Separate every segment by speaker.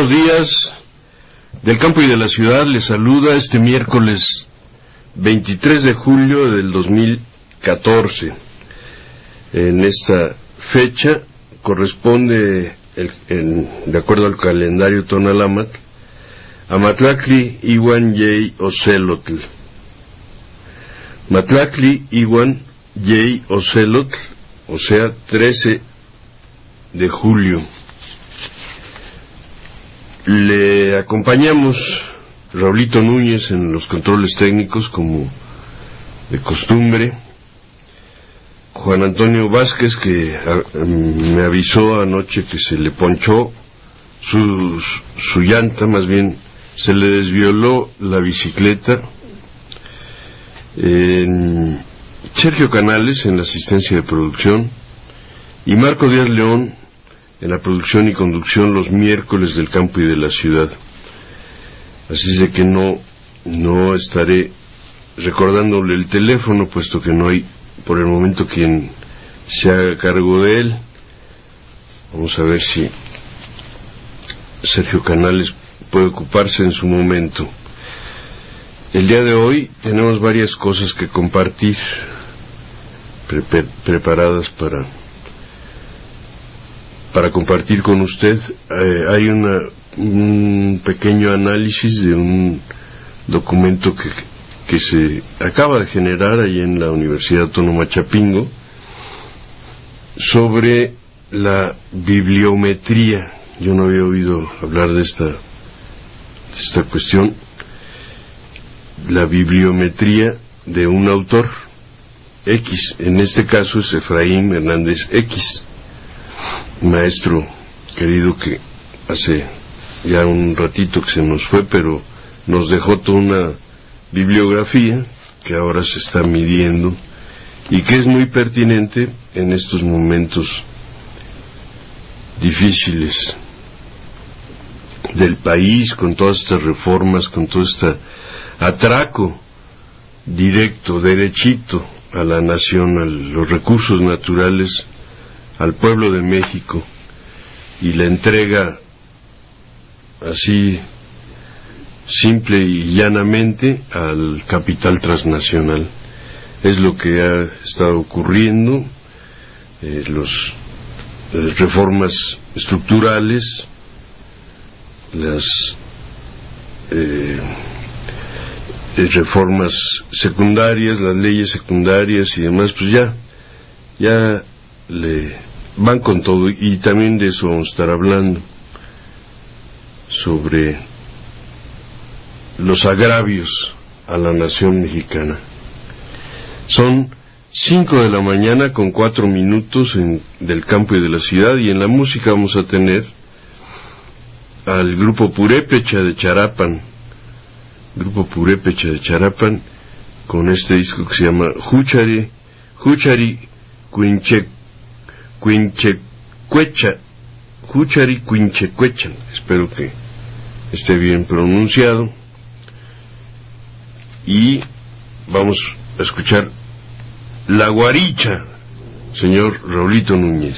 Speaker 1: buenos días. Del campo y de la ciudad les saluda este miércoles 23 de julio del 2014. En esta fecha corresponde, de acuerdo al calendario Tonalámatl, Amatlactli Iwan Yey Ocelotl. Matlactli Iwan Yey Ocelotl, o sea, 13 de julio. Le acompañamos Raulito Núñez en los controles técnicos, como de costumbre. Juan Antonio Vázquez, que me avisó anoche que se le ponchó su llanta, más bien se le desvioló la bicicleta. Sergio Canales en la asistencia de producción y Marco Díaz León en la producción y conducción los miércoles del campo y de la ciudad. Así es de que no estaré recordándole el teléfono, puesto que no hay por el momento quien se haga cargo de él. Vamos a ver si Sergio Canales puede ocuparse en su momento. El día de hoy tenemos varias cosas que compartir, preparadas para compartir con usted. Hay un pequeño análisis de un documento que se acaba de generar ahí en la Universidad Autónoma Chapingo sobre la bibliometría. Yo no había oído hablar de esta cuestión. La bibliometría de un autor X, en este caso es Efraín Hernández X, maestro querido que hace ya un ratito que se nos fue, pero nos dejó toda una bibliografía que ahora se está midiendo y que es muy pertinente en estos momentos difíciles del país, con todas estas reformas, con todo este atraco directo, derechito a la nación, a los recursos naturales, al pueblo de México, y la entrega así simple y llanamente al capital transnacional. Es lo que ha estado ocurriendo. Las reformas estructurales, las reformas secundarias, las leyes secundarias y demás, pues ya le van con todo, y también de eso vamos a estar hablando, sobre los agravios a la nación mexicana. Son 5 de la mañana con 4 minutos del campo y de la ciudad, y en la música vamos a tener al grupo Purépecha de Charapan, con este disco que se llama Juchari Quinchecuechan. Espero que esté bien pronunciado. Y vamos a escuchar La Guaricha, señor Raulito Núñez.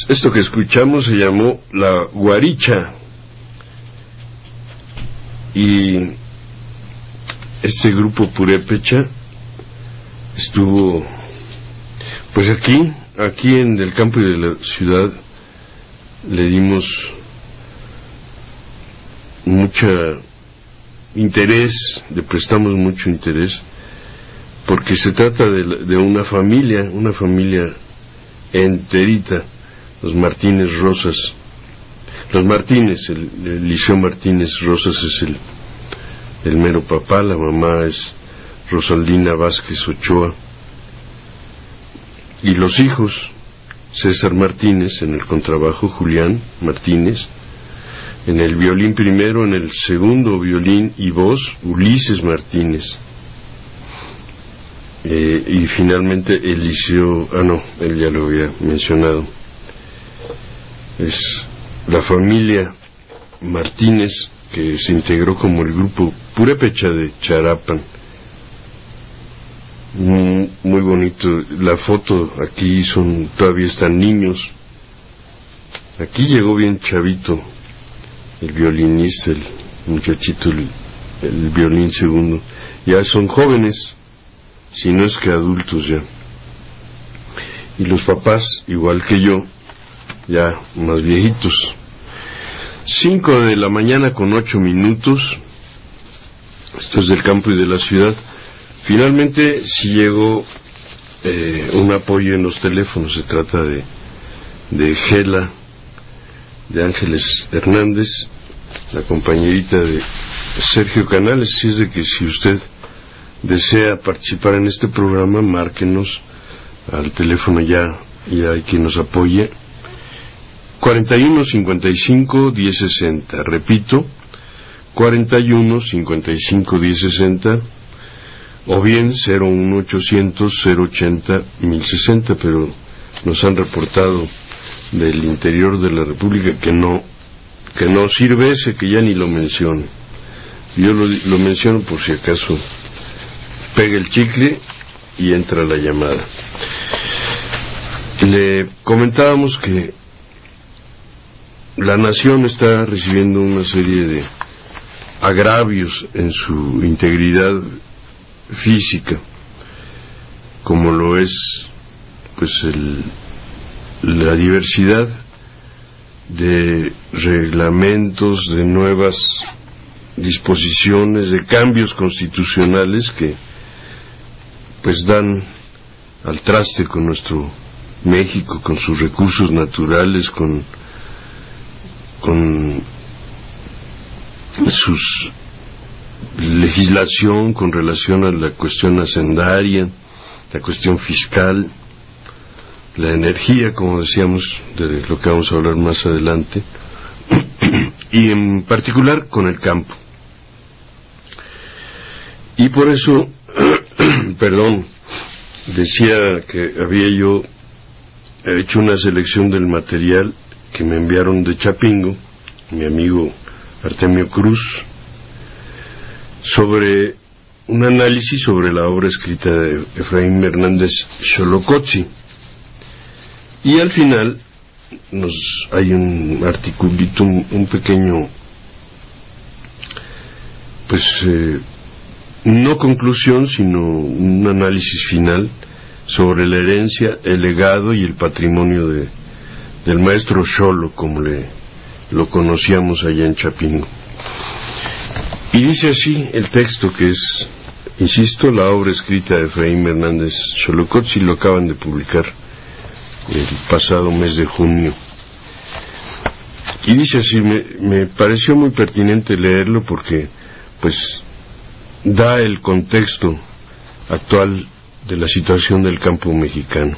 Speaker 1: esto que escuchamos se llamó La Guaricha, y este grupo purépecha estuvo pues aquí en el campo de la ciudad. Le dimos mucho interés, le prestamos mucho interés, porque se trata de una familia enterita, los Martínez Rosas. Los Martínez, el Liceo Martínez Rosas es el mero papá, la mamá es Rosaldina Vázquez Ochoa, y los hijos, César Martínez en el contrabajo, Julián Martínez en el violín primero, en el segundo violín y voz, Ulises Martínez, y finalmente Eliseo, él ya lo había mencionado. Es la familia Martínez que se integró como el grupo purépecha de Charapan. Muy bonito. La foto aquí todavía están niños. Aquí llegó bien chavito el violinista, el muchachito, el violín segundo. Ya son jóvenes, si no es que adultos ya. Y los papás, igual que yo, ya más viejitos. 5:08 a.m. Esto es del campo y de la ciudad. Finalmente sí llegó un apoyo en los teléfonos. Se trata de Gela, de Ángeles Hernández, la compañerita de Sergio Canales. Si es de que si usted desea participar en este programa, márquenos al teléfono, ya hay quien nos apoye. 41 55 1060, repito, 41 55 1060, o bien 01800 080 1060, pero nos han reportado del interior de la República que no sirve ese, que ya ni lo menciono. Yo lo menciono por si acaso pega el chicle y entra la llamada. Le comentábamos que la nación está recibiendo una serie de agravios en su integridad física, como lo es pues la diversidad de reglamentos, de nuevas disposiciones, de cambios constitucionales que pues dan al traste con nuestro México, con sus recursos naturales, con su legislación con relación a la cuestión hacendaria, la cuestión fiscal, la energía, como decíamos, de lo que vamos a hablar más adelante, y en particular con el campo. Y por eso, decía que había yo hecho una selección del material que me enviaron de Chapingo, mi amigo Artemio Cruz, sobre un análisis sobre la obra escrita de Efraín Hernández Xolocotzi. Y al final hay un articulito, un pequeño, pues no conclusión, sino un análisis final sobre la herencia, el legado y el patrimonio del maestro Xolo, como lo conocíamos allá en Chapingo. Y dice así el texto, que es, insisto, la obra escrita de Efraín Hernández Xolocotzi, lo acaban de publicar el pasado mes de junio. Y dice así, me pareció muy pertinente leerlo porque pues da el contexto actual de la situación del campo mexicano.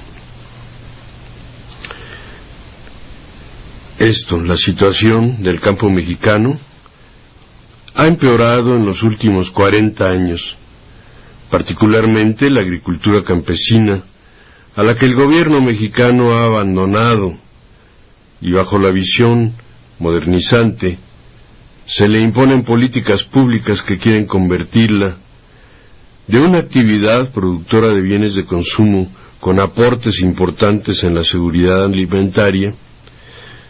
Speaker 1: La situación del campo mexicano ha empeorado en los últimos 40 años, particularmente la agricultura campesina, a la que el gobierno mexicano ha abandonado, y bajo la visión modernizante se le imponen políticas públicas que quieren convertirla de una actividad productora de bienes de consumo con aportes importantes en la seguridad alimentaria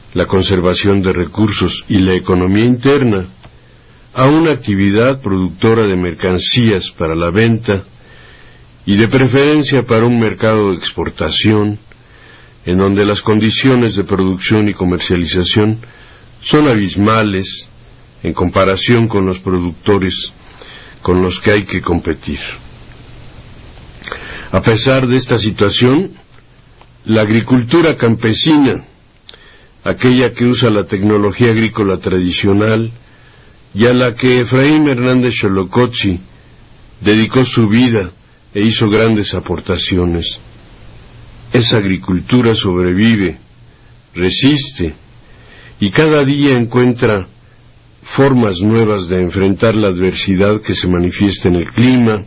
Speaker 1: la conservación de recursos y la economía interna, a una actividad productora de mercancías para la venta y de preferencia para un mercado de exportación, en donde las condiciones de producción y comercialización son abismales en comparación con los productores con los que hay que competir. A pesar de esta situación, la agricultura campesina, aquella que usa la tecnología agrícola tradicional y a la que Efraín Hernández Xolocotzi dedicó su vida e hizo grandes aportaciones, esa agricultura sobrevive, resiste y cada día encuentra formas nuevas de enfrentar la adversidad que se manifiesta en el clima,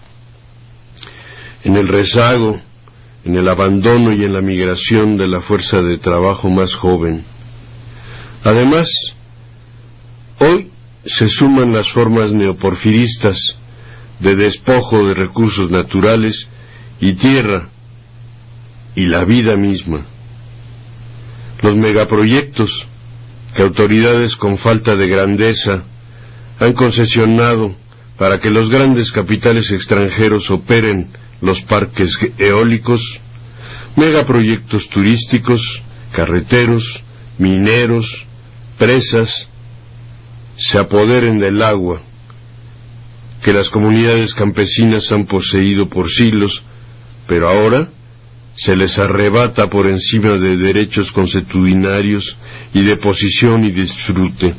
Speaker 1: en el rezago, en el abandono y en la migración de la fuerza de trabajo más joven. Además, hoy se suman las formas neoporfiristas de despojo de recursos naturales y tierra y la vida misma. Los megaproyectos que autoridades con falta de grandeza han concesionado para que los grandes capitales extranjeros operen los parques eólicos, megaproyectos turísticos, carreteros, mineros, presas, se apoderen del agua que las comunidades campesinas han poseído por siglos, pero ahora se les arrebata por encima de derechos consuetudinarios y de posición y disfrute.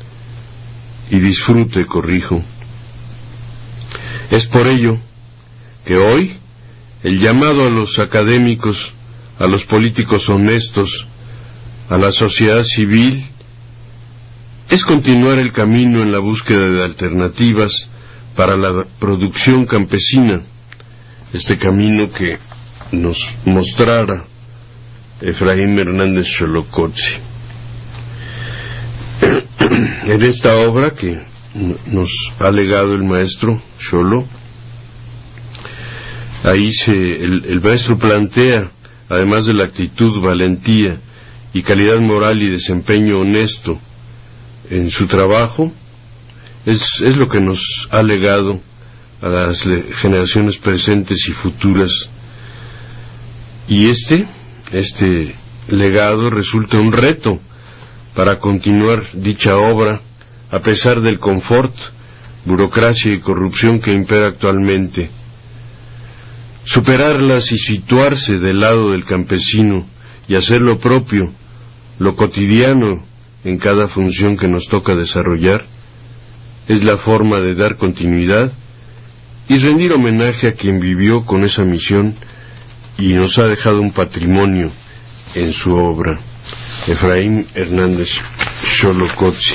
Speaker 1: Es por ello que hoy el llamado a los académicos, a los políticos honestos, a la sociedad civil, es continuar el camino en la búsqueda de alternativas para la producción campesina, este camino que nos mostrara Efraín Hernández Xolocotzi. En esta obra que nos ha legado el maestro Xolo, ahí el maestro plantea, además de la actitud, valentía y calidad moral y desempeño honesto en su trabajo, es lo que nos ha legado a las generaciones presentes y futuras. Y este legado resulta un reto para continuar dicha obra a pesar del confort, burocracia y corrupción que impera actualmente. Superarlas y situarse del lado del campesino y hacer lo propio, lo cotidiano en cada función que nos toca desarrollar, es la forma de dar continuidad y rendir homenaje a quien vivió con esa misión y nos ha dejado un patrimonio en su obra, Efraín Hernández Xolocotzi.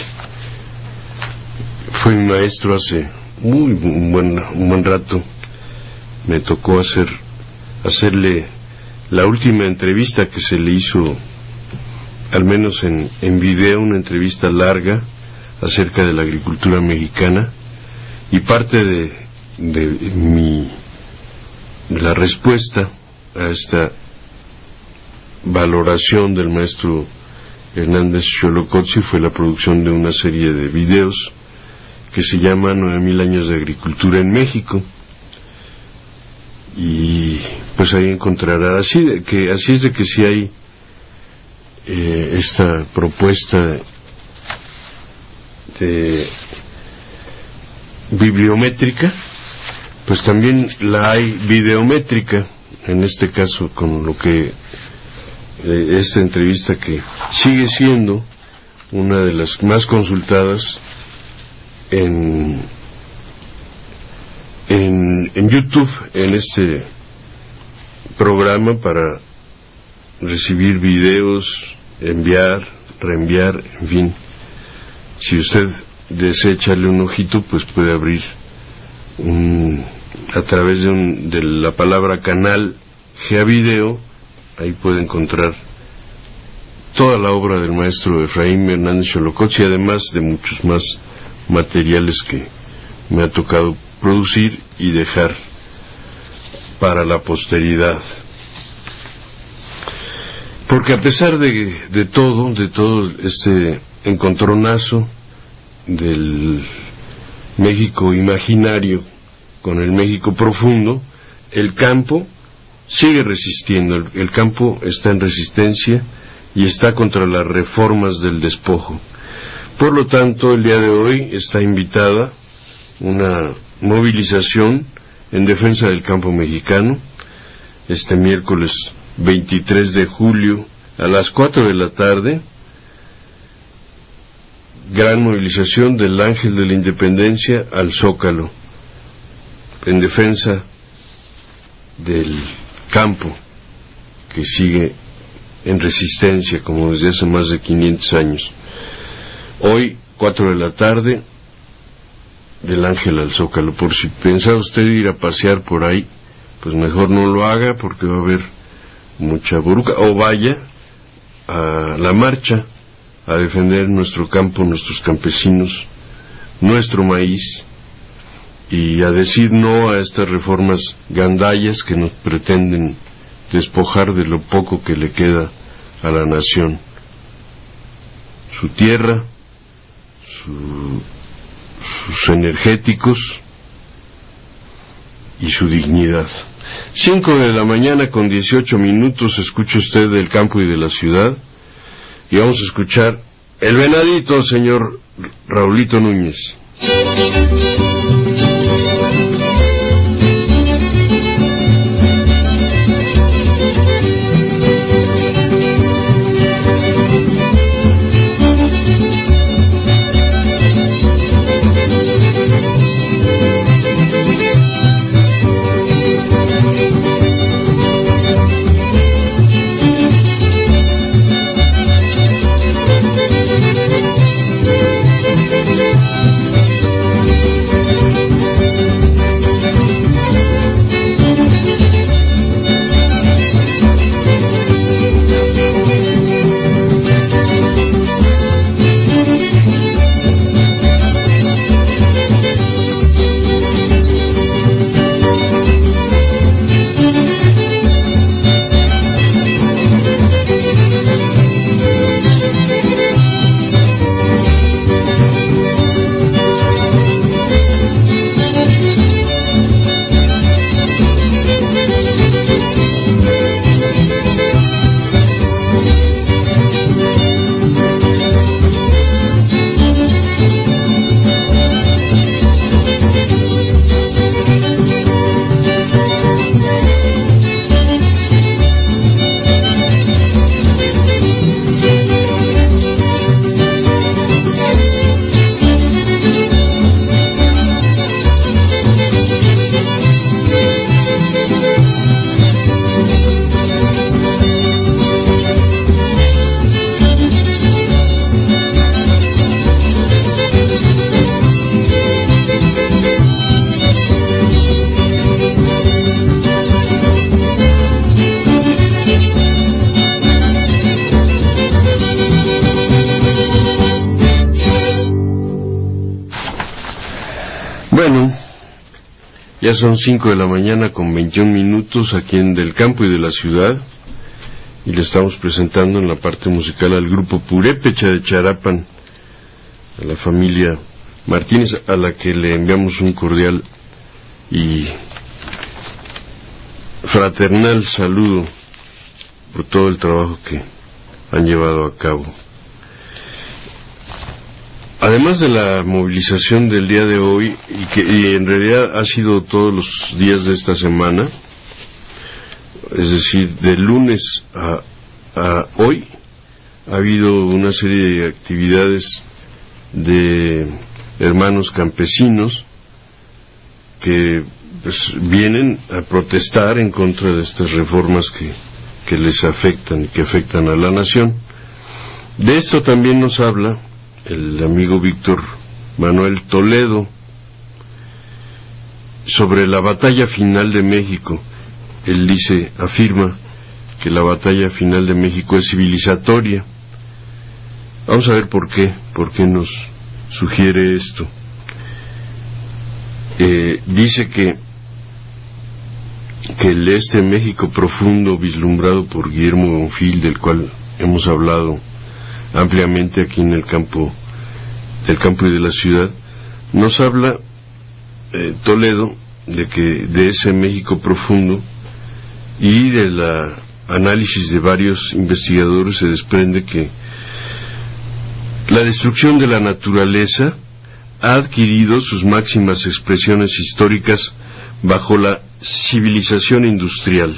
Speaker 1: Fue mi maestro hace un buen rato. Me tocó hacerle la última entrevista que se le hizo, al menos en video, una entrevista larga acerca de la agricultura mexicana, y parte de la respuesta a esta valoración del maestro Hernández Xolocotzi fue la producción de una serie de videos que se llama 9000 años de agricultura en México. Y pues ahí encontrará, así es de que si hay esta propuesta de bibliométrica, pues también la hay videométrica, en este caso con lo que esta entrevista, que sigue siendo una de las más consultadas en YouTube, en este programa, para recibir videos, enviar, reenviar, en fin. Si usted desea echarle un ojito, pues puede abrir a través de la palabra canal GA Video, ahí puede encontrar toda la obra del maestro Efraín Hernández Xolocotzi, además de muchos más materiales que me ha tocado producir y dejar para la posteridad. Porque a pesar de todo este encontronazo del México imaginario con el México profundo, el campo sigue resistiendo, el campo está en resistencia y está contra las reformas del despojo. Por lo tanto, el día de hoy está invitada una movilización en defensa del campo mexicano, este miércoles 23 de julio a las 4 de la tarde, gran movilización del Ángel de la Independencia al Zócalo, en defensa del campo que sigue en resistencia como desde hace más de 500 años. Hoy, 4 de la tarde, del Ángel al Zócalo. Por si pensaba usted ir a pasear por ahí, pues mejor no lo haga porque va a haber mucha buruca, o vaya a la marcha a defender nuestro campo, nuestros campesinos, nuestro maíz, y a decir no a estas reformas gandallas que nos pretenden despojar de lo poco que le queda a la nación: su tierra, sus energéticos y su dignidad. 5 de la mañana con 18 minutos, escucha usted del campo y de la ciudad, y vamos a escuchar El Venadito, señor Raulito Núñez. Ya son 5 de la mañana con 21 minutos aquí en Del Campo y de la Ciudad, y le estamos presentando en la parte musical al grupo Purépecha de Charapan, a la familia Martínez, a la que le enviamos un cordial y fraternal saludo por todo el trabajo que han llevado a cabo. Además de la movilización del día de hoy, y en realidad ha sido todos los días de esta semana, es decir, de lunes a hoy, ha habido una serie de actividades de hermanos campesinos que pues vienen a protestar en contra de estas reformas que les afectan y que afectan a la nación. De esto también nos habla el amigo Víctor Manuel Toledo sobre la batalla final de México. Él afirma que la batalla final de México es civilizatoria. Vamos a ver por qué nos sugiere esto. Dice que que este México profundo vislumbrado por Guillermo Bonfil, del cual hemos hablado ampliamente aquí en el campo y de la ciudad, nos habla Toledo de ese México profundo, y de la análisis de varios investigadores se desprende que la destrucción de la naturaleza ha adquirido sus máximas expresiones históricas bajo la civilización industrial.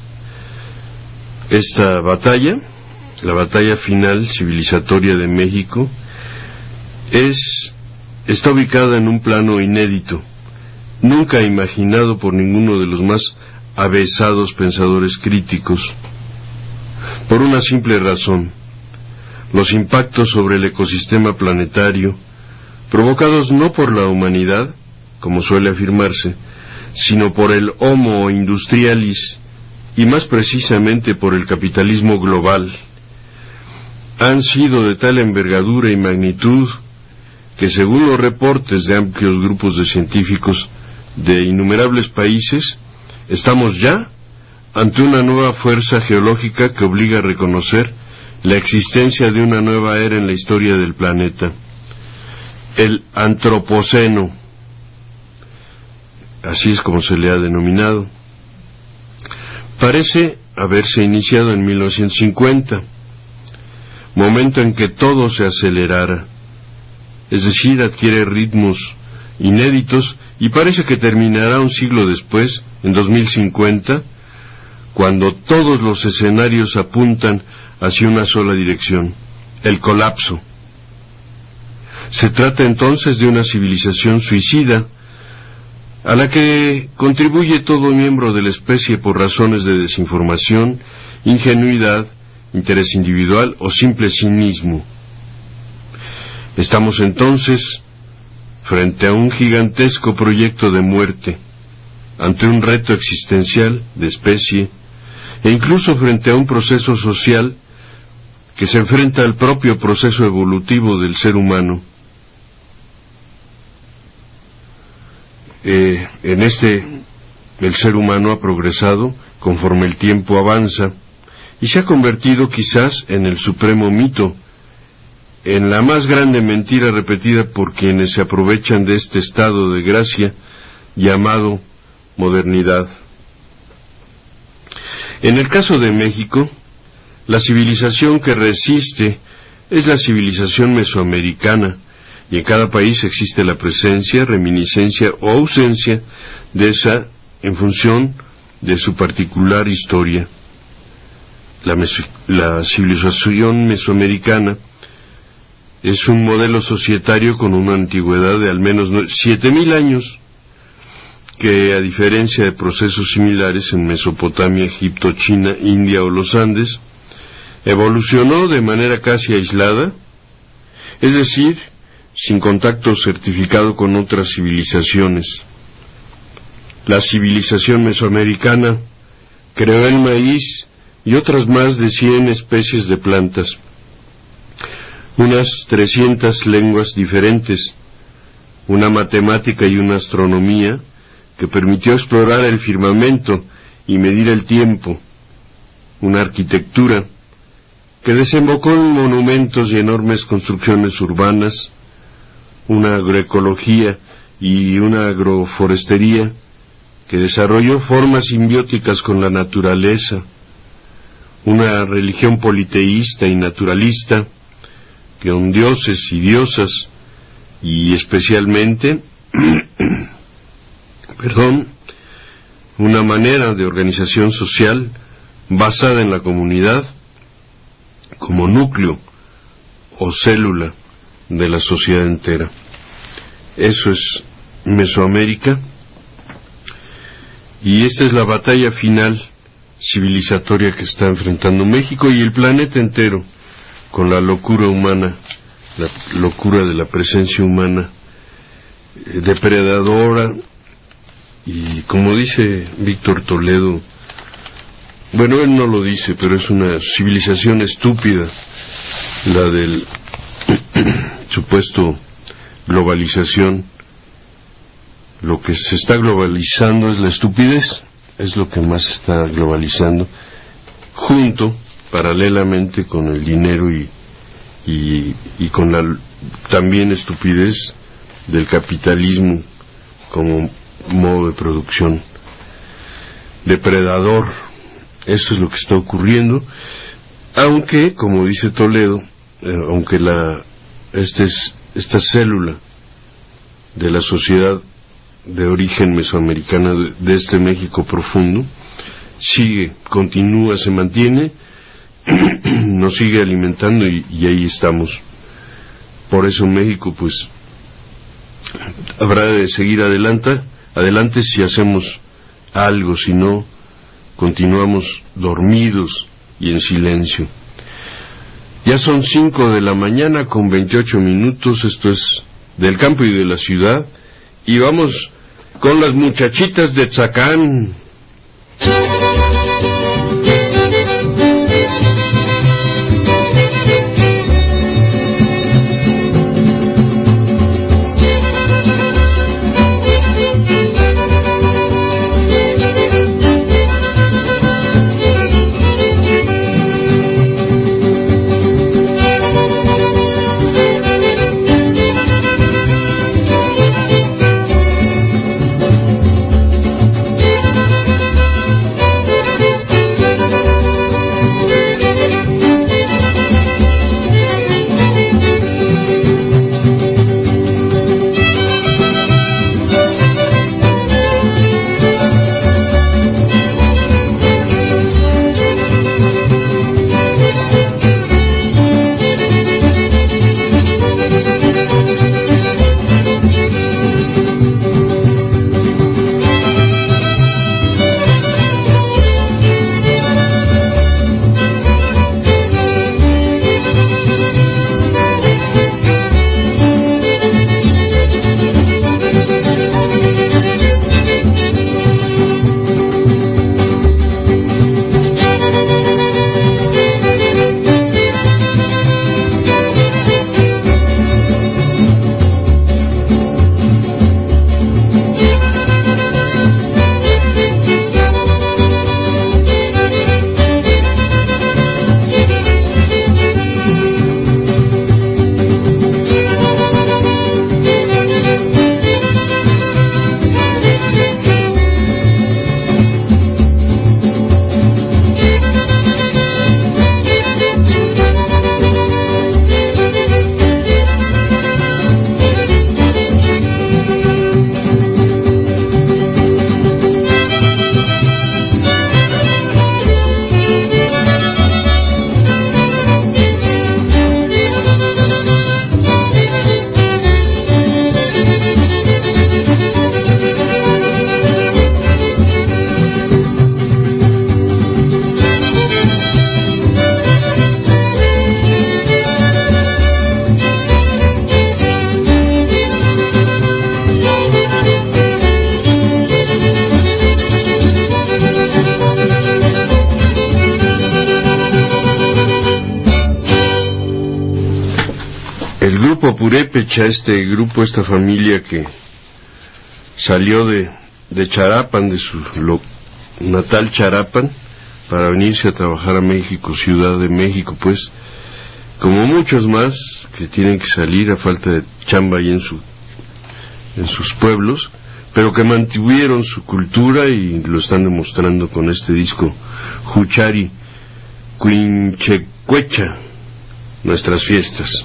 Speaker 1: Esta batalla, la batalla final civilizatoria de México, está ubicada en un plano inédito, nunca imaginado por ninguno de los más avesados pensadores críticos, por una simple razón: los impactos sobre el ecosistema planetario, provocados no por la humanidad, como suele afirmarse, sino por el Homo Industrialis, y más precisamente por el capitalismo global, han sido de tal envergadura y magnitud que, según los reportes de amplios grupos de científicos de innumerables países, estamos ya ante una nueva fuerza geológica que obliga a reconocer la existencia de una nueva era en la historia del planeta, el Antropoceno, así es como se le ha denominado. Parece haberse iniciado en 1950, momento en que todo se acelerara, es decir, adquiere ritmos inéditos, y parece que terminará un siglo después, en 2050, cuando todos los escenarios apuntan hacia una sola dirección: el colapso. Se trata entonces de una civilización suicida, a la que contribuye todo miembro de la especie por razones de desinformación, ingenuidad, interés individual o simple cinismo. Estamos entonces frente a un gigantesco proyecto de muerte, ante un reto existencial de especie, e incluso frente a un proceso social que se enfrenta al propio proceso evolutivo del ser humano. El ser humano ha progresado conforme el tiempo avanza, y se ha convertido quizás en el supremo mito, en la más grande mentira repetida por quienes se aprovechan de este estado de gracia llamado modernidad. En el caso de México, la civilización que resiste es la civilización mesoamericana, y en cada país existe la presencia, reminiscencia o ausencia de esa en función de su particular historia. La civilización mesoamericana es un modelo societario con una antigüedad de al menos 7.000 años, que, a diferencia de procesos similares en Mesopotamia, Egipto, China, India o los Andes, evolucionó de manera casi aislada, es decir, sin contacto certificado con otras civilizaciones. La civilización mesoamericana creó el maíz y otras más de 100 especies de plantas, unas 300 lenguas diferentes, una matemática y una astronomía que permitió explorar el firmamento y medir el tiempo, una arquitectura que desembocó en monumentos y enormes construcciones urbanas, una agroecología y una agroforestería que desarrolló formas simbióticas con la naturaleza, una religión politeísta y naturalista, con dioses y diosas, y especialmente una manera de organización social basada en la comunidad como núcleo o célula de la sociedad entera. Eso es Mesoamérica, y esta es la batalla final civilizatoria que está enfrentando México y el planeta entero, con la locura humana, la locura de la presencia humana, depredadora, y como dice Víctor Toledo, bueno, él no lo dice, pero es una civilización estúpida, la del supuesto globalización. Lo que se está globalizando es la estupidez, es lo que más está globalizando, junto, paralelamente con el dinero y con la también estupidez del capitalismo como modo de producción depredador. Eso es lo que está ocurriendo, aunque, como dice Toledo, aunque esta célula de la sociedad de origen mesoamericana de este México profundo sigue, continúa, se mantiene, nos sigue alimentando y ahí estamos. Por eso México pues habrá de seguir adelante si hacemos algo, si no continuamos dormidos y en silencio. Ya son 5 de la mañana con 28 minutos, esto es del campo y de la ciudad, y vamos con las muchachitas de Zacán. Purépecha, este grupo, esta familia que salió de Charapan, de su natal Charapan, para venirse a trabajar a México, Ciudad de México, pues, como muchos más que tienen que salir a falta de chamba ahí en sus pueblos, pero que mantuvieron su cultura y lo están demostrando con este disco Huchari Quinchecuecha, nuestras fiestas.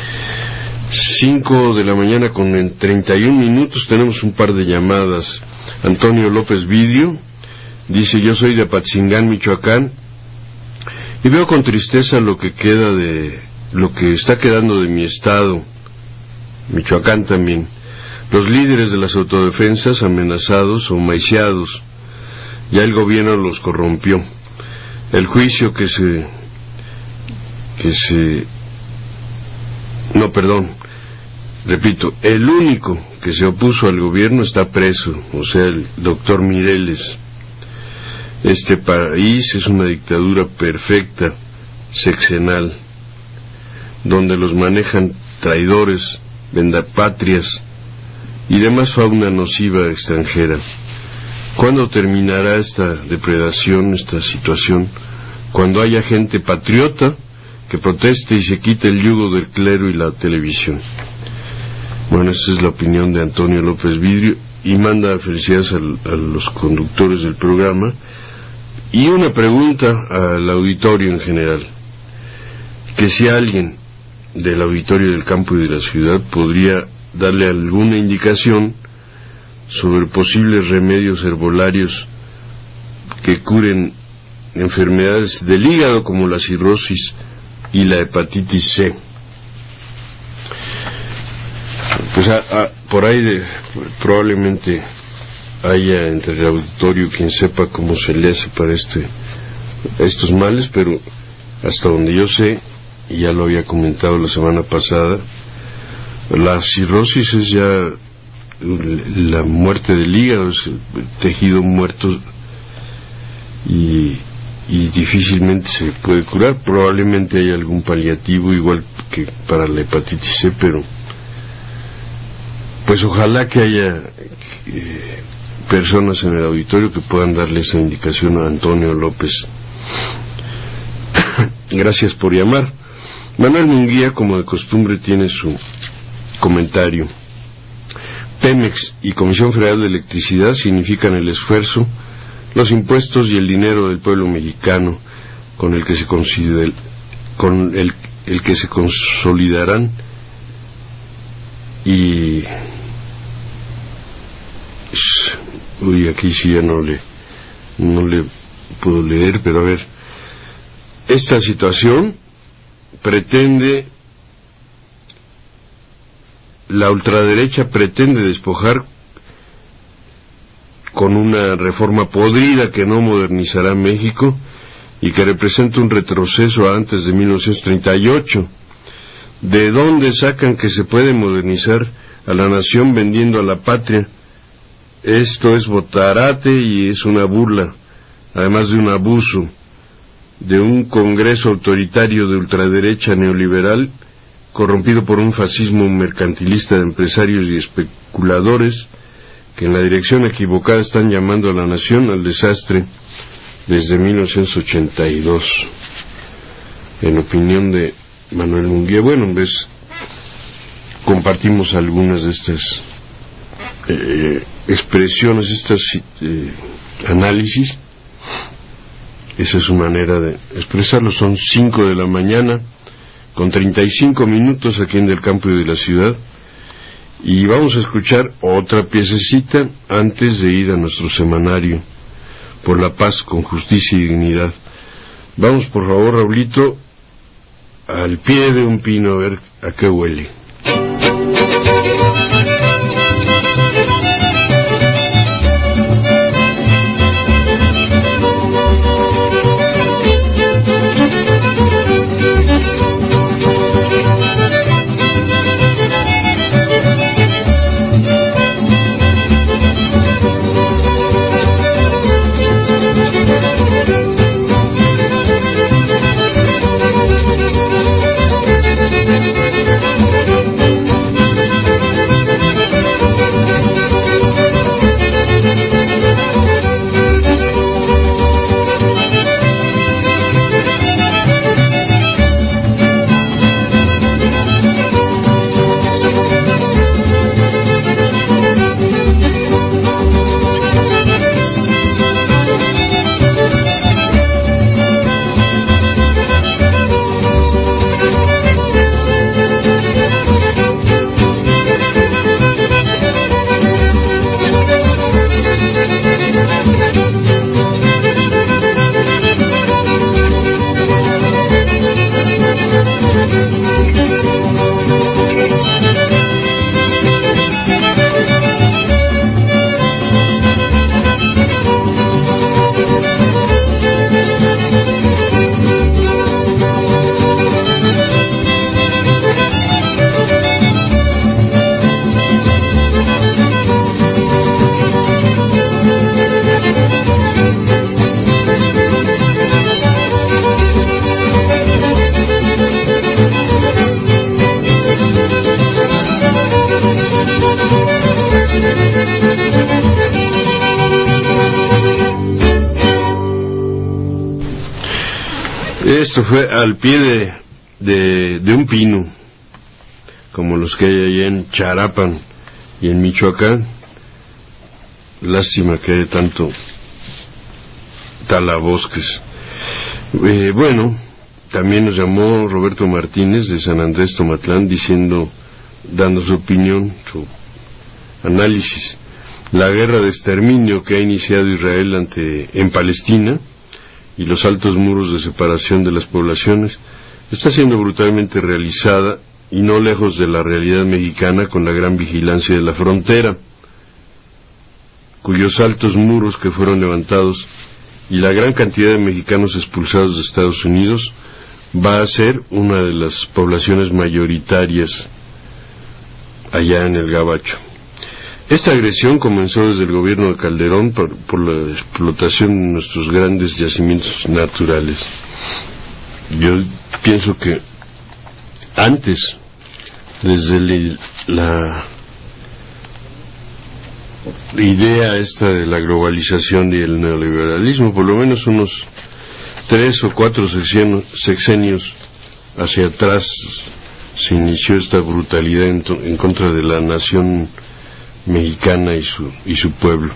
Speaker 1: 5 de la mañana con 31 minutos, tenemos un par de llamadas. Antonio López Vidio dice: yo soy de Apatzingán, Michoacán, y veo con tristeza lo que está quedando de mi estado, Michoacán también. Los líderes de las autodefensas amenazados o maiciados, ya el gobierno los corrompió. El juicio el único que se opuso al gobierno está preso, o sea, el doctor Mireles. Este país es una dictadura perfecta, sexenal, donde los manejan traidores, vendapatrias y demás fauna nociva extranjera. ¿Cuándo terminará esta depredación, esta situación? Cuando haya gente patriota que proteste y se quite el yugo del clero y la televisión. Bueno, esa es la opinión de Antonio López Vidrio, y manda felicidades a los conductores del programa, y una pregunta al auditorio en general, que si alguien del auditorio del campo y de la ciudad podría darle alguna indicación sobre posibles remedios herbolarios que curen enfermedades del hígado como la cirrosis y la hepatitis C. Pues por ahí probablemente haya entre el auditorio quien sepa cómo se le hace para estos males, pero hasta donde yo sé, y ya lo había comentado la semana pasada, la cirrosis es ya la muerte del hígado, es el tejido muerto, y difícilmente se puede curar. Probablemente hay algún paliativo igual que para la hepatitis C, pero pues ojalá que haya personas en el auditorio que puedan darle esa indicación a Antonio López. Gracias por llamar. Manuel Munguía, como de costumbre, tiene su comentario. Pemex y Comisión Federal de Electricidad significan el esfuerzo, los impuestos y el dinero del pueblo mexicano con el que se consolidarán, y aquí sí ya no le puedo leer, pero a ver, esta situación la ultraderecha pretende despojar con una reforma podrida que no modernizará México y que representa un retroceso a antes de 1938. ¿De dónde sacan que se puede modernizar a la nación vendiendo a la patria? Esto es botarate y es una burla, además de un abuso de un Congreso autoritario de ultraderecha neoliberal corrompido por un fascismo mercantilista de empresarios y especuladores que en la dirección equivocada están llamando a la nación al desastre desde 1982. En opinión de Manuel Munguía. Bueno, compartimos algunas de estas expresiones, estas análisis. Esa es su manera de expresarlo. Son 5 de la mañana con 35 minutos aquí en Del Campo y de la Ciudad, y vamos a escuchar otra piececita antes de ir a nuestro semanario Por la Paz con Justicia y Dignidad. Vamos, por favor, Raulito, al pie de un pino, a ver a qué huele. Esto fue al pie de un pino, como los que hay allá en Charapan y en Michoacán. Lástima que hay tanto talabosques. Bueno, también nos llamó Roberto Martínez de San Andrés Tomatlán dando su opinión, su análisis. La guerra de exterminio que ha iniciado Israel en Palestina y los altos muros de separación de las poblaciones está siendo brutalmente realizada y no lejos de la realidad mexicana, con la gran vigilancia de la frontera, cuyos altos muros que fueron levantados y la gran cantidad de mexicanos expulsados de Estados Unidos va a ser una de las poblaciones mayoritarias allá en el Gabacho. Esta agresión comenzó desde el gobierno de Calderón por la explotación de nuestros grandes yacimientos naturales. Yo pienso que antes, desde la idea esta de la globalización y el neoliberalismo, por lo menos unos 3 o 4 sexenios hacia atrás, se inició esta brutalidad en contra de la nación mexicana y su pueblo.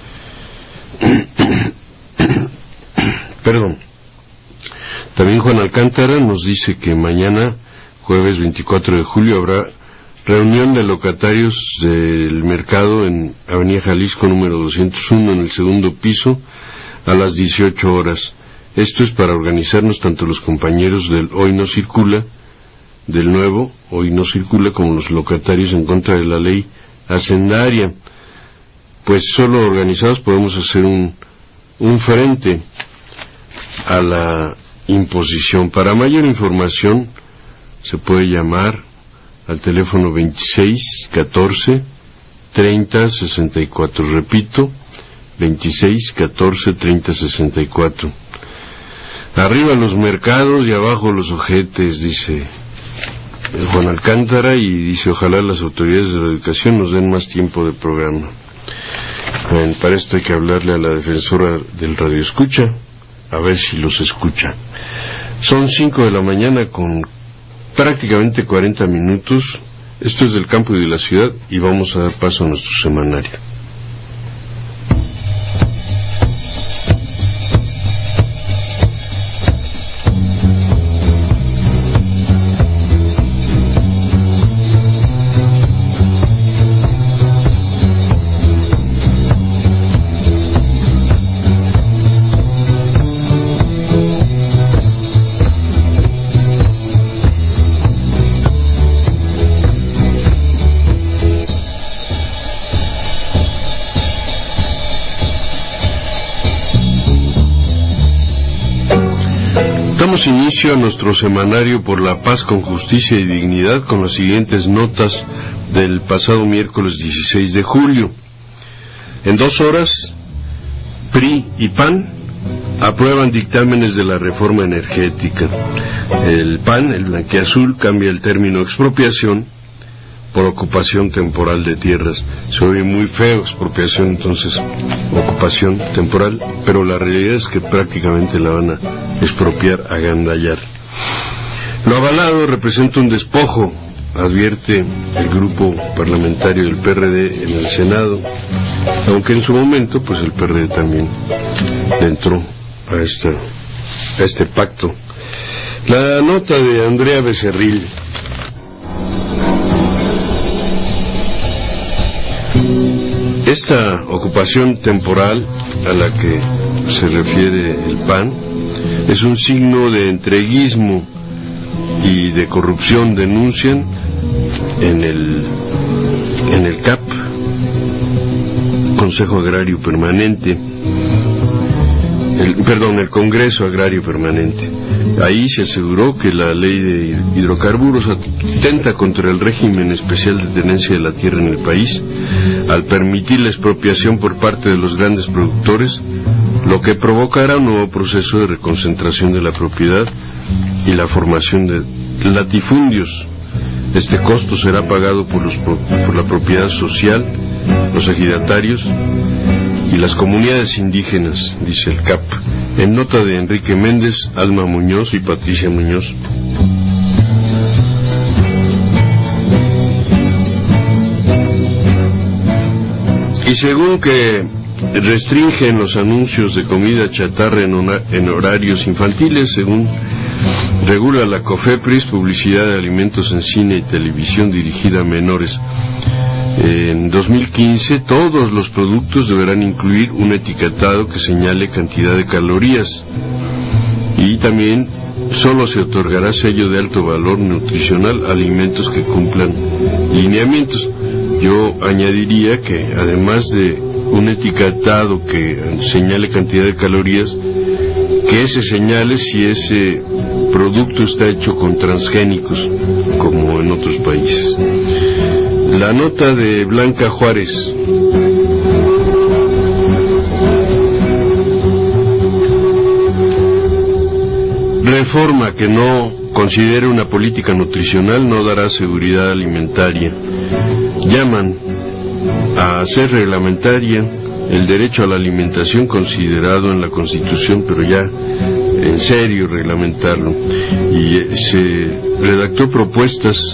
Speaker 1: Perdón. También Juan Alcántara nos dice que mañana, jueves 24 de julio, habrá reunión de locatarios del mercado en Avenida Jalisco número 201, en el segundo piso, a las 18 horas. Esto es para organizarnos tanto los compañeros del Hoy No Circula, del nuevo Hoy No Circula, como los locatarios en contra de la ley hacendaria. Pues solo organizados podemos hacer un frente a la imposición. Para mayor información se puede llamar al teléfono 26 14 30 64. Repito, 26 14 30 64. Arriba los mercados y abajo los ojetes, dice Juan Alcántara, y dice: ojalá las autoridades de la educación nos den más tiempo de programa. Bueno, para esto hay que hablarle a la defensora del radioescucha, a ver si los escucha. Son 5 de la mañana con prácticamente 40 minutos. Esto es del campo y de la ciudad, y vamos a dar paso a nuestro semanario. Damos inicio a nuestro semanario por la paz con justicia y dignidad con las siguientes notas del pasado miércoles 16 de julio. En 2 horas, PRI y PAN aprueban dictámenes de la reforma energética. El PAN, el blanquiazul, cambia el término expropiación por ocupación temporal de tierras. Se oye muy feo, expropiación, entonces ocupación temporal, pero la realidad es que prácticamente la van a expropiar, agandallar. Lo avalado representa un despojo, advierte el grupo parlamentario del PRD en el Senado, aunque en su momento pues el PRD también entró a este pacto. La nota de Andrea Becerril. Esta ocupación temporal a la que se refiere el PAN es un signo de entreguismo y de corrupción, denuncian en el CAP, Consejo Agrario Permanente, el Congreso Agrario Permanente. Ahí se aseguró que la ley de hidrocarburos atenta contra el régimen especial de tenencia de la tierra en el país, al permitir la expropiación por parte de los grandes productores, lo que provocará un nuevo proceso de reconcentración de la propiedad y la formación de latifundios. Este costo será pagado por la propiedad social, los ejidatarios, y las comunidades indígenas, dice el CAP, en nota de Enrique Méndez, Alma Muñoz y Patricia Muñoz. Y según que restringen los anuncios de comida chatarra en horarios infantiles, según regula la COFEPRIS, publicidad de alimentos en cine y televisión dirigida a menores. En 2015 todos los productos deberán incluir un etiquetado que señale cantidad de calorías, y también solo se otorgará sello de alto valor nutricional a alimentos que cumplan lineamientos. Yo añadiría que además de un etiquetado que señale cantidad de calorías, que ese señale si ese producto está hecho con transgénicos, como en otros países. La nota de Blanca Juárez. Reforma que no considere una política nutricional no dará seguridad alimentaria. Llaman a hacer reglamentaria el derecho a la alimentación considerado en la Constitución, pero ya en serio reglamentarlo. Y se redactó propuestas,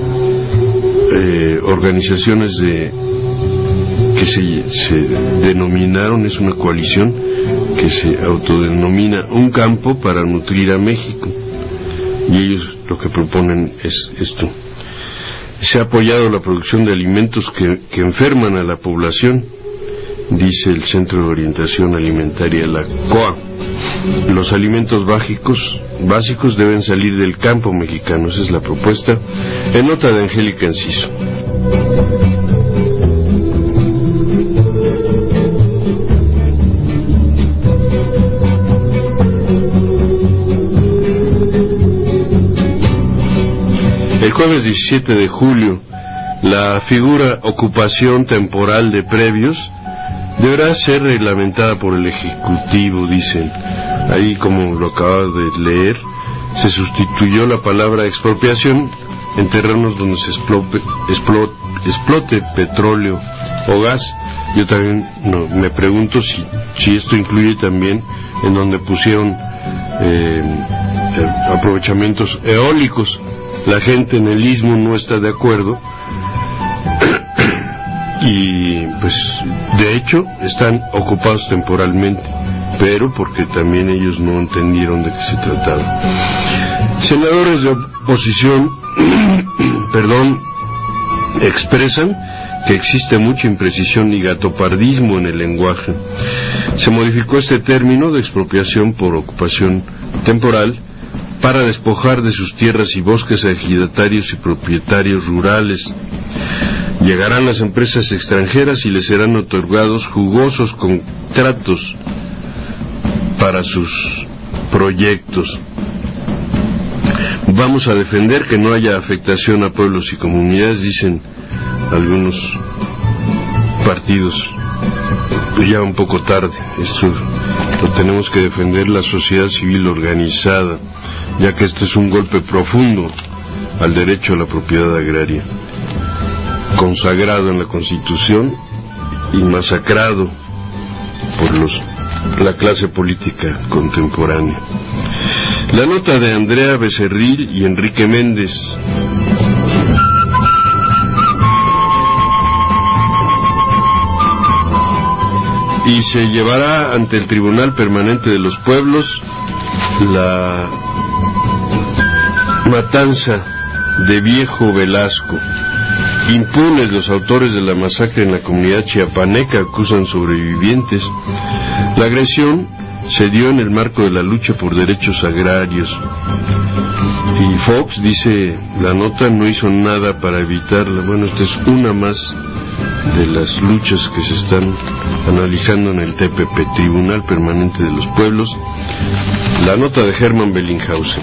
Speaker 1: organizaciones que se denominaron, es una coalición que se autodenomina Un Campo para Nutrir a México, y ellos lo que proponen es esto. Se ha apoyado la producción de alimentos que enferman a la población, dice el Centro de Orientación Alimentaria, la COA. Los alimentos básicos deben salir del campo mexicano, esa es la propuesta, en nota de Angélica Enciso. El jueves 17 de julio, la figura ocupación temporal de previos deberá ser reglamentada por el Ejecutivo, dicen. Ahí, como lo acaba de leer, se sustituyó la palabra expropiación en terrenos donde se explote petróleo o gas. Yo también me pregunto si esto incluye también en donde pusieron aprovechamientos eólicos. La gente en el Istmo no está de acuerdo y pues de hecho están ocupados temporalmente, pero porque también ellos no entendieron de qué se trataba. Senadores de oposición expresan que existe mucha imprecisión y gatopardismo en el lenguaje. Se modificó este término de expropiación por ocupación temporal para despojar de sus tierras y bosques a ejidatarios y propietarios rurales. Llegarán las empresas extranjeras y les serán otorgados jugosos contratos para sus proyectos. Vamos a defender que no haya afectación a pueblos y comunidades, dicen algunos partidos. Ya un poco tarde, esto lo tenemos que defender la sociedad civil organizada, ya que este es un golpe profundo al derecho a la propiedad agraria, consagrado en la Constitución y masacrado por la clase política contemporánea. La nota de Andrea Becerril y Enrique Méndez. Y se llevará ante el Tribunal Permanente de los Pueblos la matanza de Viejo Velasco. Impunes los autores de la masacre en la comunidad chiapaneca, acusan sobrevivientes. La agresión se dio en el marco de la lucha por derechos agrarios. Y Fox, dice la nota, no hizo nada para evitarla. Bueno, esta es una más de las luchas que se están analizando en el TPP, Tribunal Permanente de los Pueblos. La nota de Hermann Bellinghausen.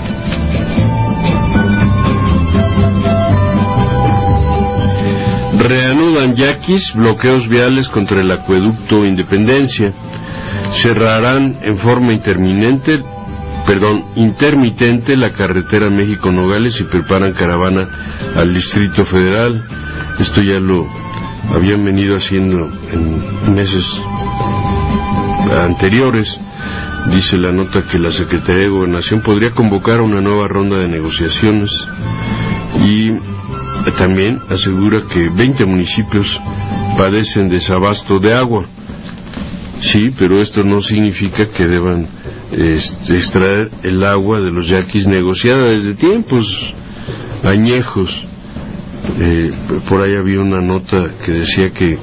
Speaker 1: Reanudan yaquis, bloqueos viales contra el acueducto Independencia. Cerrarán en forma intermitente la carretera México-Nogales y preparan caravana al Distrito Federal. Esto ya lo habían venido haciendo en meses anteriores. Dice la nota que la Secretaría de Gobernación podría convocar una nueva ronda de negociaciones, y también asegura que 20 municipios padecen desabasto de agua. Sí, pero esto no significa que deban extraer el agua de los yaquis negociada desde tiempos añejos. Por ahí había una nota que decía que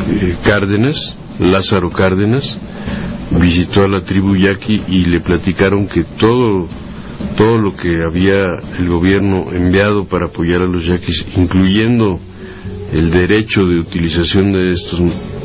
Speaker 1: Lázaro Cárdenas, visitó a la tribu yaqui y le platicaron que todo lo que había el gobierno enviado para apoyar a los yaquis, incluyendo el derecho de utilización de estos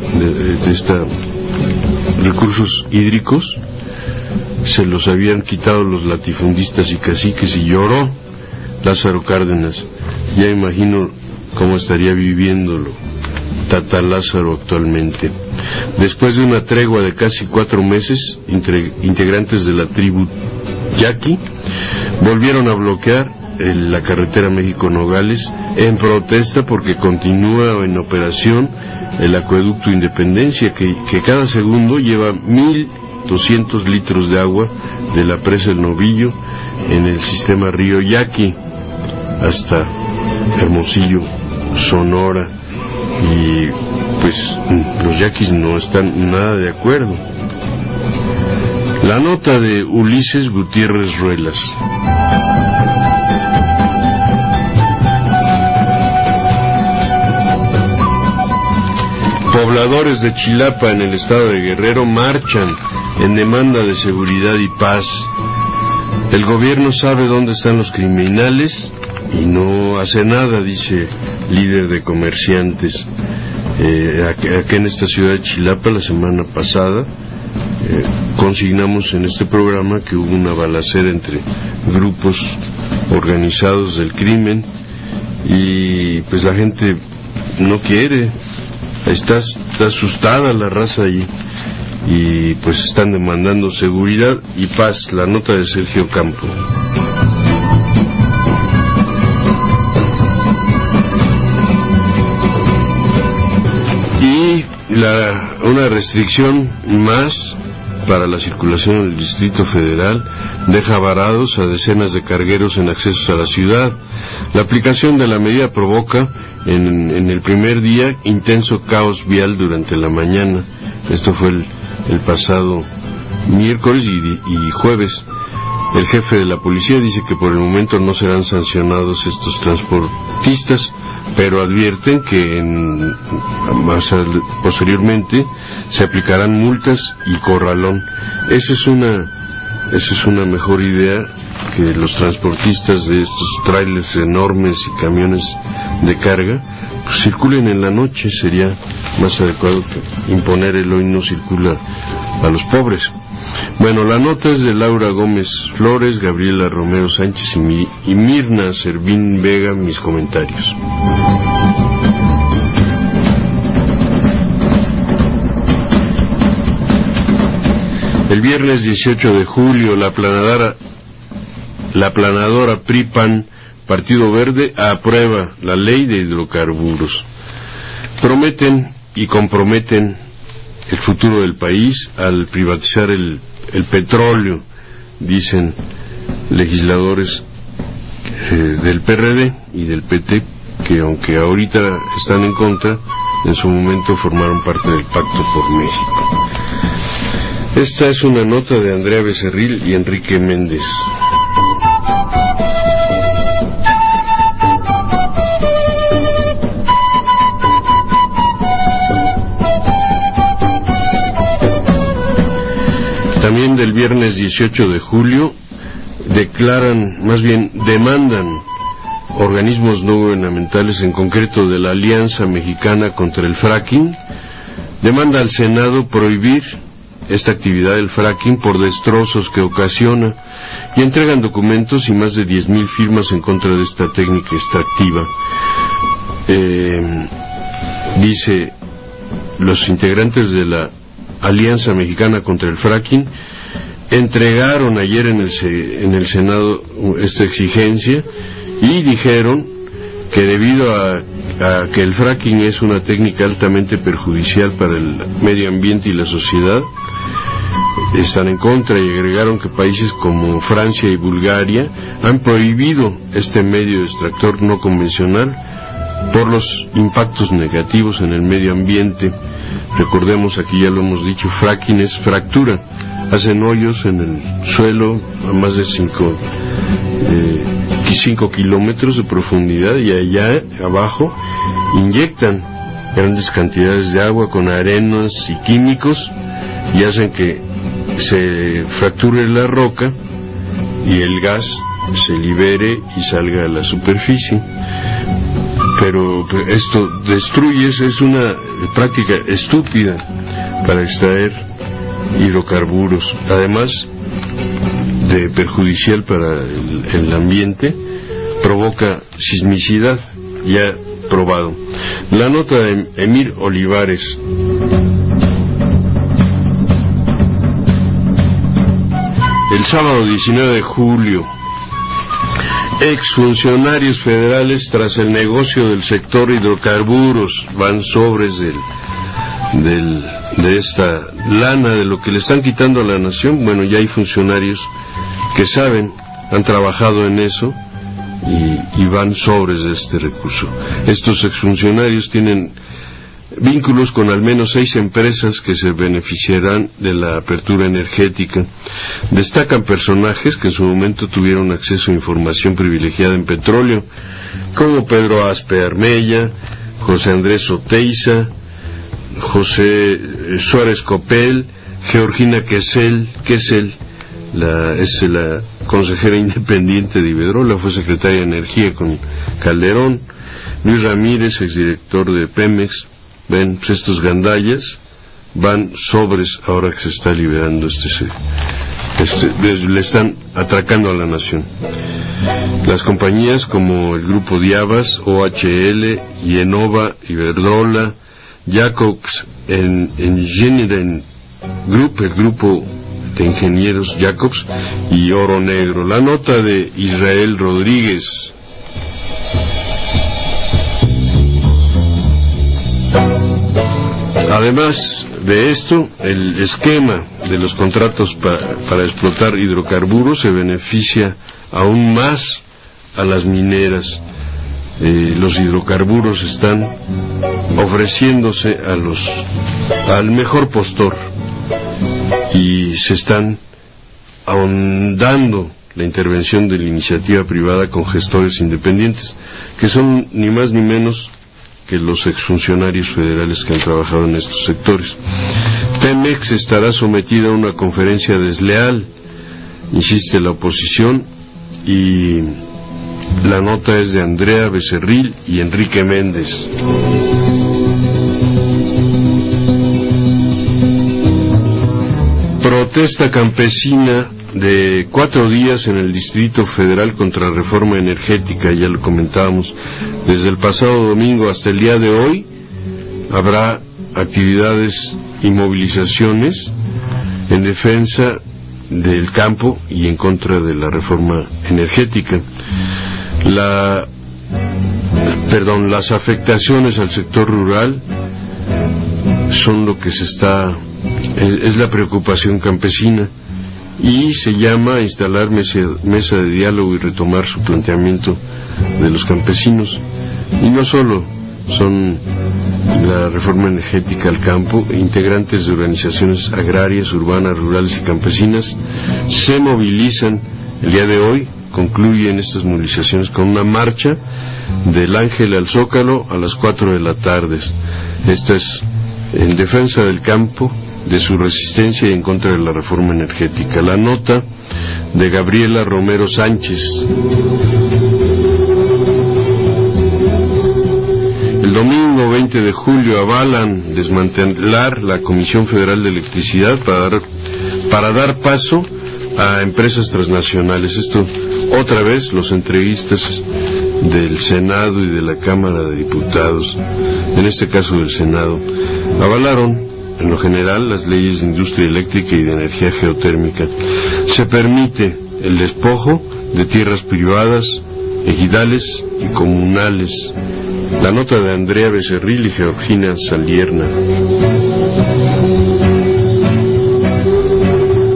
Speaker 1: recursos hídricos, se los habían quitado los latifundistas y caciques, y lloró Lázaro Cárdenas. Ya imagino cómo estaría viviéndolo Tata Lázaro actualmente. Después de una tregua de casi 4 meses, integrantes de la tribu yaqui volvieron a bloquear la carretera México-Nogales en protesta porque continúa en operación el acueducto Independencia, que cada segundo lleva 1,200 litros de agua de la presa El Novillo en el sistema río Yaqui hasta Hermosillo, Sonora. Y pues los yaquis no están nada de acuerdo. La nota de Ulises Gutiérrez Ruelas. Pobladores de Chilapa, en el estado de Guerrero, marchan en demanda de seguridad y paz. El gobierno sabe dónde están los criminales y no hace nada, dice líder de comerciantes. Aquí en esta ciudad de Chilapa, la semana pasada, consignamos en este programa que hubo una balacera entre grupos organizados del crimen, y pues la gente no quiere, está asustada la raza allí, y pues están demandando seguridad y paz. La nota de Sergio Campo. Y una restricción más para la circulación en el Distrito Federal deja varados a decenas de cargueros en accesos a la ciudad. La aplicación de la medida provoca en el primer día intenso caos vial durante la mañana. Esto fue el pasado miércoles y jueves. El jefe de la policía dice que por el momento no serán sancionados estos transportistas, pero advierten que posteriormente se aplicarán multas y corralón. Esa es una mejor idea, que los transportistas de estos trailers enormes y camiones de carga pues circulen en la noche. Sería más adecuado que imponer el hoy no circula a los pobres. Bueno, la nota es de Laura Gómez Flores, Gabriela Romero Sánchez y Mirna Servín Vega. Mis comentarios. El viernes 18 de julio, la planadora PRI-PAN, Partido Verde, aprueba la ley de hidrocarburos. Prometen y comprometen el futuro del país al privatizar el petróleo, dicen legisladores del PRD y del PT, que aunque ahorita están en contra, en su momento formaron parte del Pacto por México. Esta es una nota de Andrea Becerril y Enrique Méndez. También del viernes 18 de julio demandan organismos no gubernamentales, en concreto de la Alianza Mexicana contra el Fracking, demanda al Senado prohibir esta actividad del fracking por destrozos que ocasiona, y entregan documentos y más de 10,000 firmas en contra de esta técnica extractiva. Dice, los integrantes de la Alianza Mexicana contra el Fracking entregaron ayer en el Senado esta exigencia y dijeron que debido a que el fracking es una técnica altamente perjudicial para el medio ambiente y la sociedad, están en contra y agregaron que países como Francia y Bulgaria han prohibido este medio extractor no convencional por los impactos negativos en el medio ambiente. Recordemos, aquí ya lo hemos dicho, fracking es fractura, hacen hoyos en el suelo a más de 5 kilómetros de profundidad y allá abajo inyectan grandes cantidades de agua con arenas y químicos y hacen que se fracture la roca y el gas se libere y salga a la superficie. Pero esto destruye, es una práctica estúpida para extraer hidrocarburos, además de perjudicial para el ambiente, provoca sismicidad, ya probado. La nota de Emir Olivares. El sábado 19 de julio, exfuncionarios federales tras el negocio del sector hidrocarburos van sobres de esta lana, de lo que le están quitando a la nación. Bueno, ya hay funcionarios que saben, han trabajado en eso y van sobres de este recurso. Estos exfuncionarios tienen vínculos con al menos 6 empresas que se beneficiarán de la apertura energética. Destacan personajes que en su momento tuvieron acceso a información privilegiada en petróleo, como Pedro Aspe Armella, José Andrés Oteiza, José Suárez Copel, Georgina Kessel, es la consejera independiente de Iberdrola, fue secretaria de Energía con Calderón, Luis Ramírez, exdirector de Pemex. Ven, pues estos gandallas van sobres ahora que se está liberando le están atracando a la nación. Las compañías como el grupo Diabas, OHL, Yenova, Iberdrola, Jacobs Engineering Group, el grupo de ingenieros Jacobs, y Oro Negro. La nota de Israel Rodríguez. Además de esto, el esquema de los contratos para explotar hidrocarburos se beneficia aún más a las mineras. Los hidrocarburos están ofreciéndose al mejor postor y se están ahondando la intervención de la iniciativa privada con gestores independientes, que son ni más ni menos que los exfuncionarios federales que han trabajado en estos sectores. Pemex estará sometida a una conferencia desleal, insiste la oposición, y la nota es de Andrea Becerril y Enrique Méndez. Protesta campesina de 4 días en el Distrito Federal contra la reforma energética, ya lo comentábamos. Desde el pasado domingo hasta el día de hoy habrá actividades y movilizaciones en defensa del campo y en contra de la reforma energética. Las afectaciones al sector rural son lo que es la preocupación campesina, y se llama a instalar mesa de diálogo y retomar su planteamiento de los campesinos. Y no solo son la reforma energética al campo, integrantes de organizaciones agrarias, urbanas, rurales y campesinas se movilizan el día de hoy. Concluyen estas movilizaciones con una marcha del Ángel al Zócalo a las 4 de la tarde. Esta es en defensa del campo, de su resistencia y en contra de la reforma energética. La nota de Gabriela Romero Sánchez. El domingo 20 de julio avalan desmantelar la Comisión Federal de Electricidad para dar paso a empresas transnacionales. Esto otra vez los entrevistas del Senado y de la Cámara de Diputados, en este caso del Senado, avalaron en lo general las leyes de industria eléctrica y de energía geotérmica. Se permite el despojo de tierras privadas, ejidales y comunales. La nota de Andrea Becerril y Georgina Salierna.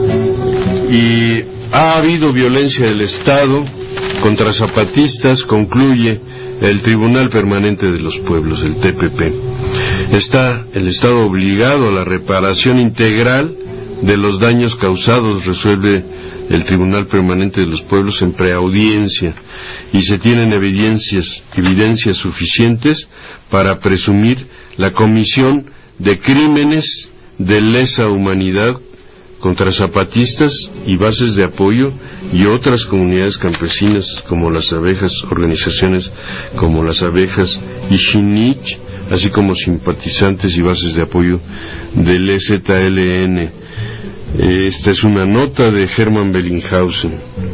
Speaker 1: y ha habido violencia del Estado contra zapatistas, concluye el Tribunal Permanente de los Pueblos, el TPP. Está el Estado obligado a la reparación integral de los daños causados, resuelve el Tribunal Permanente de los Pueblos en preaudiencia, y se tienen evidencias suficientes para presumir la comisión de crímenes de lesa humanidad contra zapatistas y bases de apoyo y otras comunidades campesinas como las abejas, organizaciones como las abejas y Xinich, así como simpatizantes y bases de apoyo del EZLN. Esta es una nota de Hermann Bellinghausen.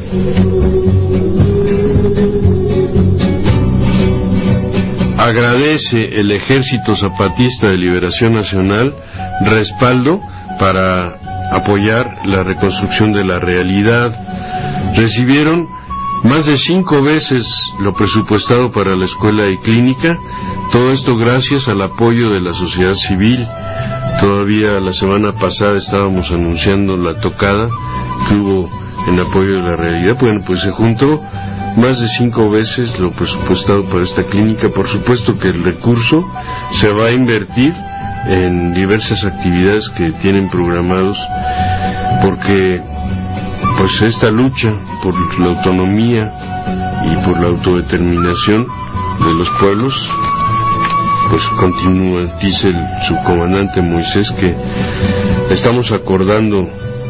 Speaker 1: Agradece el Ejército Zapatista de Liberación Nacional respaldo para apoyar la reconstrucción de la realidad. Recibieron más de 5 veces lo presupuestado para la escuela y clínica, todo esto gracias al apoyo de la sociedad civil. Todavía la semana pasada estábamos anunciando la tocada que hubo en apoyo de la realidad. Bueno, pues se juntó más de 5 veces lo presupuestado para esta clínica. Por supuesto que el recurso se va a invertir en diversas actividades que tienen programados, porque pues esta lucha por la autonomía y por la autodeterminación de los pueblos pues continúa. Dice el subcomandante Moisés que estamos acordando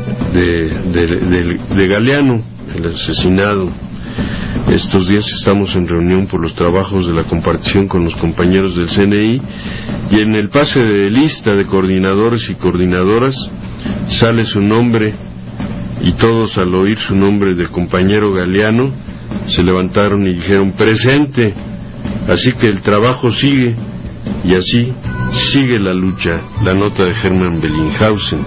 Speaker 1: de Galeano, el asesinado. Estos días estamos en reunión por los trabajos de la compartición con los compañeros del CNI, y en el pase de lista de coordinadores y coordinadoras sale su nombre, y todos al oír su nombre de compañero Galeano se levantaron y dijeron presente. Así que el trabajo sigue, y así sigue la lucha. La nota de Hermann Bellinghausen.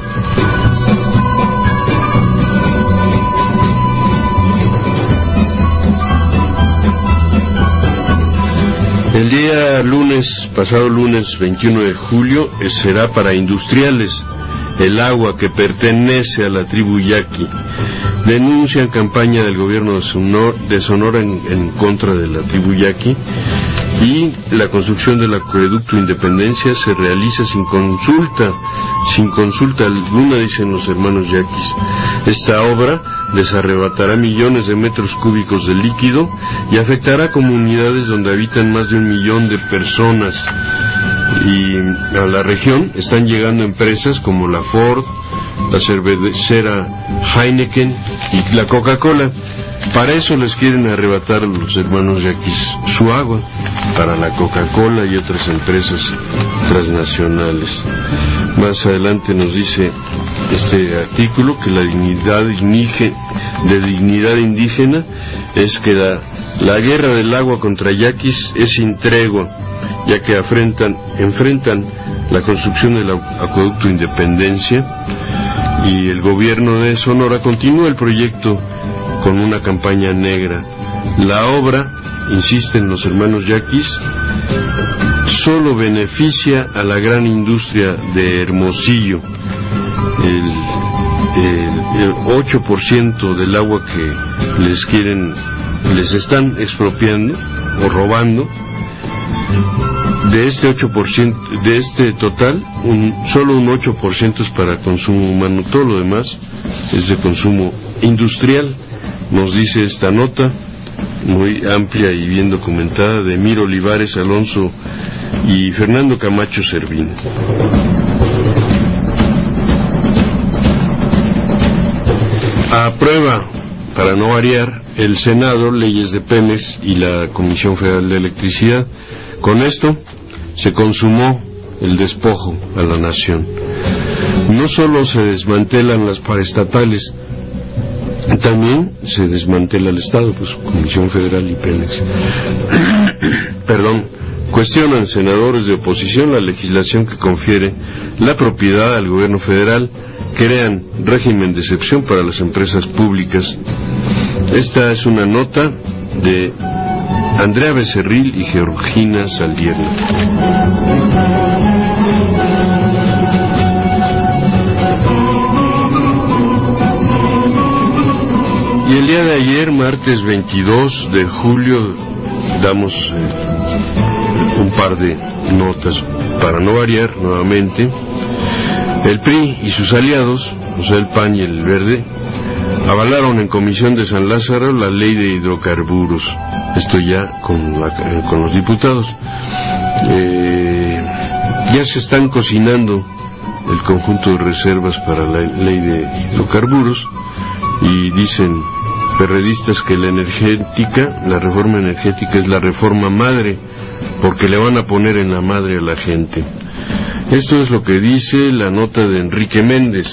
Speaker 1: El día pasado lunes 21 de julio, será para industriales. El agua que pertenece a la tribu Yaqui. Denuncian campaña del gobierno de Sonora en contra de la tribu Yaqui, y la construcción del acueducto Independencia se realiza sin consulta alguna, dicen los hermanos Yaquis. Esta obra les arrebatará millones de metros cúbicos de líquido y afectará comunidades donde habitan más de 1 millón de personas. Y a la región están llegando empresas como la Ford, la cervecera Heineken y la Coca-Cola. Para eso les quieren arrebatar a los hermanos Yaquis su agua, para la Coca-Cola y otras empresas transnacionales. Más adelante nos dice este artículo que la dignidad indígena es que la guerra del agua contra Yaquis es sin tregua, ya que enfrentan la construcción del acueducto Independencia, y el gobierno de Sonora continúa el proyecto con una campaña negra. La obra, insisten los hermanos Yaquis, solo beneficia a la gran industria de Hermosillo. El 8% del agua que les están expropiando o robando, de este 8%, de este total, solo un 8% es para consumo humano, todo lo demás es de consumo industrial. Nos dice esta nota, muy amplia y bien documentada, de Miro Olivares Alonso y Fernando Camacho Servín. Aprueba, para no variar, el Senado leyes de Pemex y la Comisión Federal de Electricidad. Con esto se consumó el despojo a la nación. No solo se desmantelan las paraestatales, también se desmantela el Estado, pues Comisión Federal y Pemex. Cuestionan senadores de oposición la legislación que confiere la propiedad al gobierno federal, crean régimen de excepción para las empresas públicas. Esta es una nota de Andrea Becerril y Georgina Saldierna. Y el día de ayer, martes 22 de julio, damos un par de notas para no variar nuevamente. El PRI y sus aliados, o sea el PAN y el Verde, avalaron en Comisión de San Lázaro la ley de hidrocarburos. Esto ya con los diputados. Ya se están cocinando el conjunto de reservas para la ley de hidrocarburos, y dicen perredistas que la reforma energética es la reforma madre, porque le van a poner en la madre a la gente. Esto es lo que dice la nota de Enrique Méndez.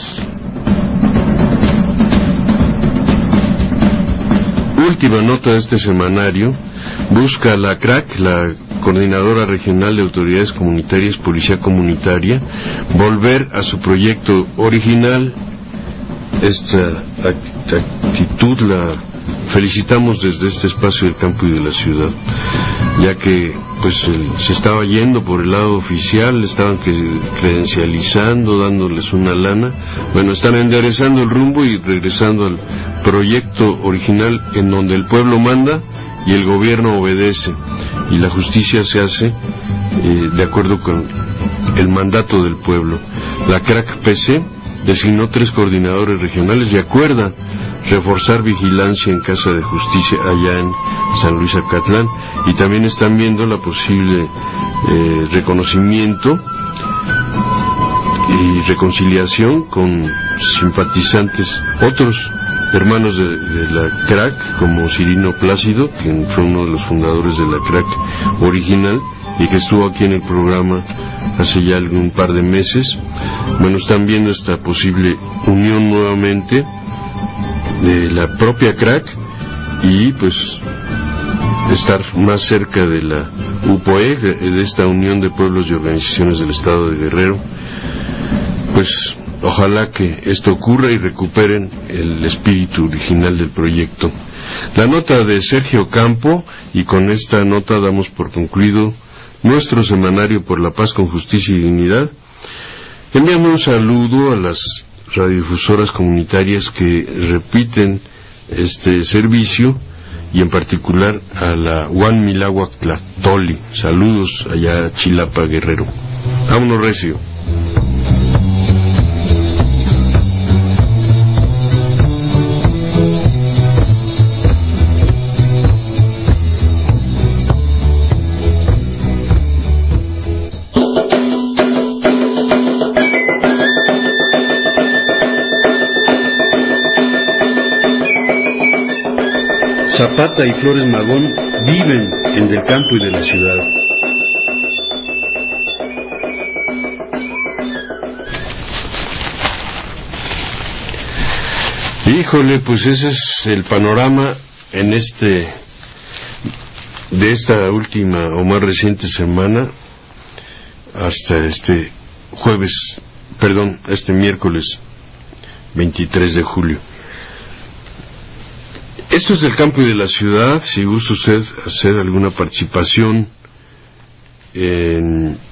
Speaker 1: Última nota de este semanario: busca la CRAC, la Coordinadora Regional de Autoridades Comunitarias, Policía Comunitaria, volver a su proyecto original. Esta actitud la felicitamos desde este espacio del campo y de la ciudad, ya que pues se estaba yendo por el lado oficial, estaban credencializando, dándoles una lana. Bueno, están enderezando el rumbo y regresando al proyecto original, en donde el pueblo manda y el gobierno obedece, y la justicia se hace de acuerdo con el mandato del pueblo. La CRAC PC designó 3 coordinadores regionales y acuerda reforzar vigilancia en Casa de Justicia allá en San Luis Acatlán, y también están viendo la posible reconocimiento y reconciliación con simpatizantes, otros hermanos de la CRAC, como Cirino Plácido, quien fue uno de los fundadores de la CRAC original y que estuvo aquí en el programa hace ya un par de meses. Bueno, están viendo esta posible unión nuevamente de la propia CRAC y pues estar más cerca de la UPOE, de esta Unión de Pueblos y Organizaciones del Estado de Guerrero. Pues ojalá que esto ocurra y recuperen el espíritu original del proyecto. La nota de Sergio Campo, y con esta nota damos por concluido nuestro semanario Por la Paz con Justicia y Dignidad. Enviamos un saludo a las radiodifusoras comunitarias que repiten este servicio, y en particular a la Juan Milagua Tlachtoli. Saludos allá a Chilapa, Guerrero. Vámonos recio. Zapata y Flores Magón viven en del campo y de la ciudad. Híjole, pues ese es el panorama de esta última o más reciente semana hasta este miércoles 23 de julio. Esto es del campo y de la ciudad. Si gusta usted hacer alguna participación en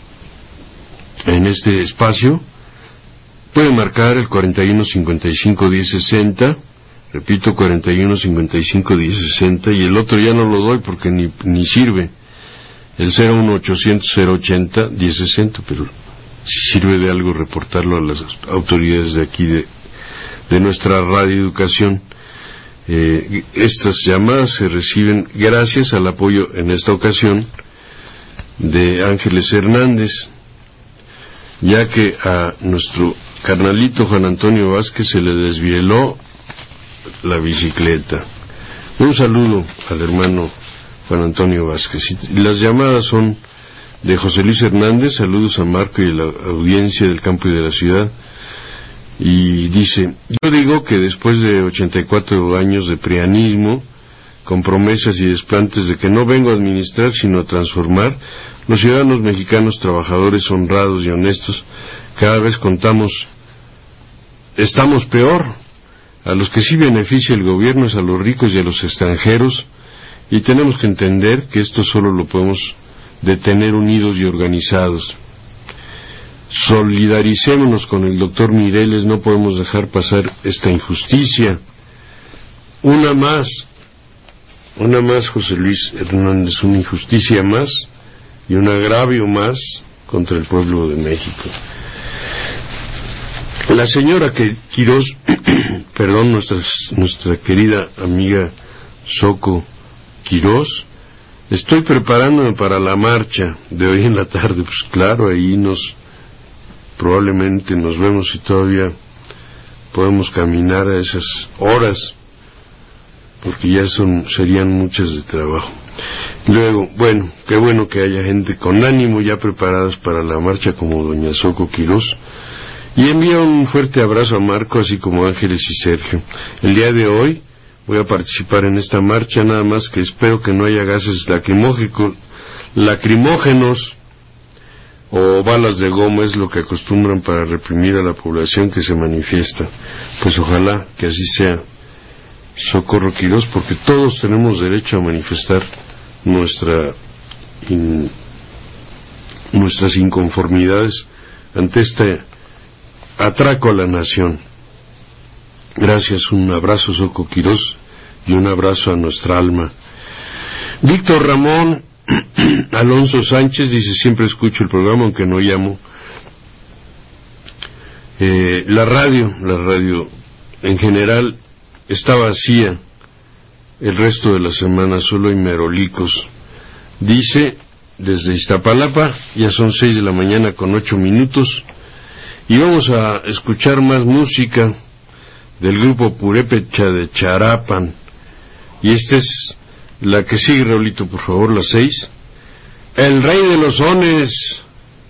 Speaker 1: este espacio, puede marcar el 4155-1060, repito, 4155-1060, y el otro ya no lo doy porque ni sirve, el 01800-080-1060, pero si sirve de algo reportarlo a las autoridades de aquí de nuestra radioeducación. Estas llamadas se reciben gracias al apoyo en esta ocasión de Ángeles Hernández, ya que a nuestro carnalito Juan Antonio Vázquez se le desvieló la bicicleta. Un saludo al hermano Juan Antonio Vázquez. Y las llamadas son de José Luis Hernández. Saludos a Marco y a la audiencia del campo y de la ciudad. Y dice: yo digo que después de 84 años de prianismo, con promesas y desplantes de que no vengo a administrar sino a transformar, los ciudadanos mexicanos trabajadores, honrados y honestos, cada vez estamos peor. A los que sí beneficia el gobierno es a los ricos y a los extranjeros, y tenemos que entender que esto solo lo podemos detener unidos y organizados. Solidaricémonos con el doctor Mireles, no podemos dejar pasar esta injusticia. una más, José Luis Hernández, una injusticia más y un agravio más contra el pueblo de México. La señora Quirós, perdón, nuestra querida amiga Soco Quirós, estoy preparándome para la marcha de hoy en la tarde. Pues claro, ahí probablemente nos vemos y todavía podemos caminar a esas horas, porque ya serían muchas de trabajo. Luego, bueno, qué bueno que haya gente con ánimo ya preparadas para la marcha como doña Soco Quirós. Y envío un fuerte abrazo a Marco, así como a Ángeles y Sergio. El día de hoy voy a participar en esta marcha, nada más que espero que no haya gases lacrimógenos o balas de goma, es lo que acostumbran para reprimir a la población que se manifiesta. Pues ojalá que así sea, Socorro Quirós, porque todos tenemos derecho a manifestar nuestras inconformidades ante este atraco a la nación. Gracias, un abrazo Soco Quirós y un abrazo a nuestra alma. Víctor Ramón Alonso Sánchez dice: siempre escucho el programa aunque no llamo. La radio en general está vacía el resto de la semana, solo hay merolicos. Dice desde Iztapalapa, ya son 6:08 a.m, y vamos a escuchar más música del grupo Purépecha de Charapan, y esta es la que sigue, Raulito, por favor, la 6, El Rey de los Sones.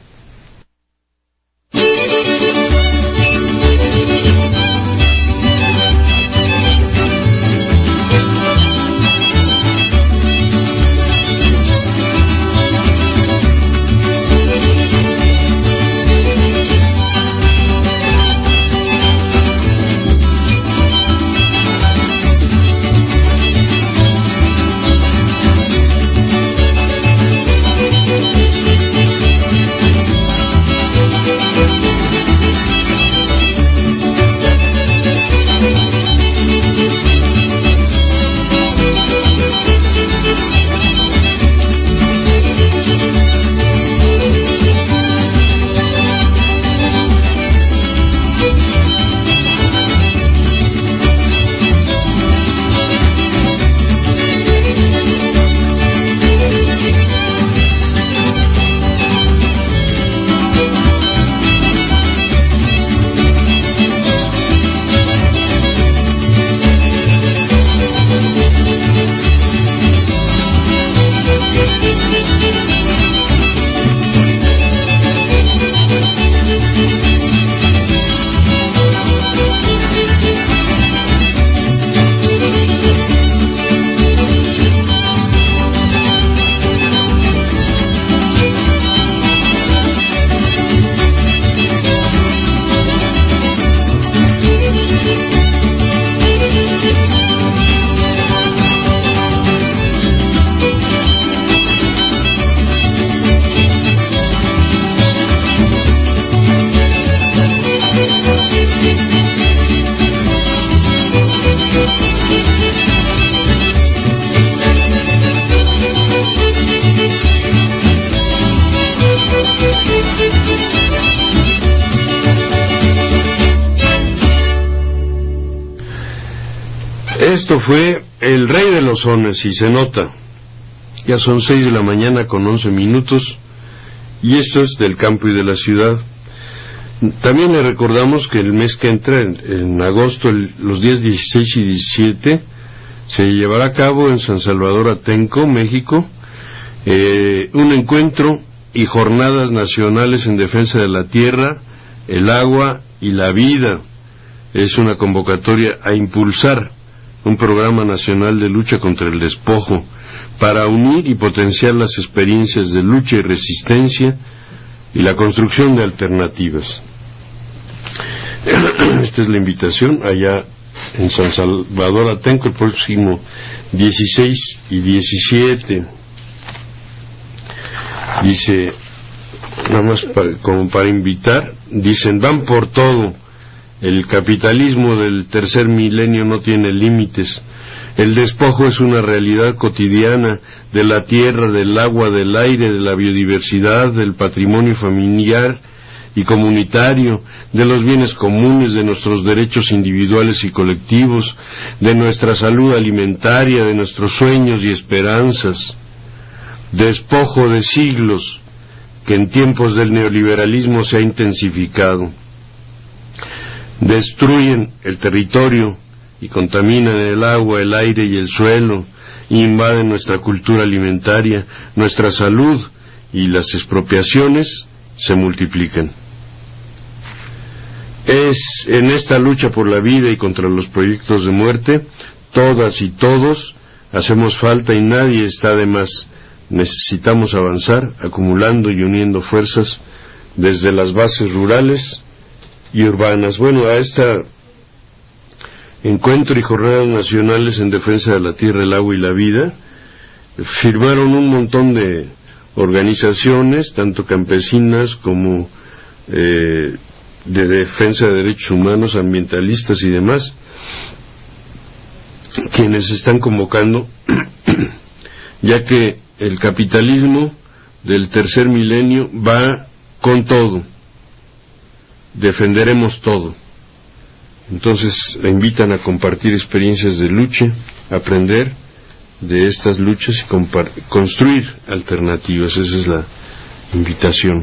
Speaker 1: Esto fue El Rey de los Sones, y se nota. Ya son 6:11 a.m, y esto es del campo y de la ciudad. También le recordamos que el mes que entra, en agosto, los días 16 y 17, se llevará a cabo en San Salvador Atenco, México, un encuentro y jornadas nacionales en defensa de la tierra, el agua y la vida. Es una convocatoria a impulsar un programa nacional de lucha contra el despojo para unir y potenciar las experiencias de lucha y resistencia y la construcción de alternativas. Esta es la invitación allá en San Salvador Atenco el próximo 16 y 17. Dice, nada más como para invitar, dicen: van por todo, El capitalismo del tercer milenio no tiene límites. El despojo es una realidad cotidiana de la tierra, del agua, del aire, de la biodiversidad, del patrimonio familiar y comunitario, de los bienes comunes, de nuestros derechos individuales y colectivos, de nuestra salud alimentaria, de nuestros sueños y esperanzas. Despojo de siglos que en tiempos del neoliberalismo se ha intensificado. Destruyen el territorio y contaminan el agua, el aire y el suelo, y invaden nuestra cultura alimentaria, nuestra salud, y las expropiaciones se multiplican. Es en esta lucha por la vida y contra los proyectos de muerte, todas y todos hacemos falta y nadie está de más. Necesitamos avanzar, acumulando y uniendo fuerzas desde las bases rurales y urbanas. Bueno, a este encuentro y jornadas nacionales en defensa de la tierra, el agua y la vida firmaron un montón de organizaciones, tanto campesinas como de defensa de derechos humanos, ambientalistas y demás, quienes están convocando, ya que el capitalismo del tercer milenio va con todo, defenderemos todo. Entonces la invitan a compartir experiencias de lucha, aprender de estas luchas y construir alternativas. Esa es la invitación.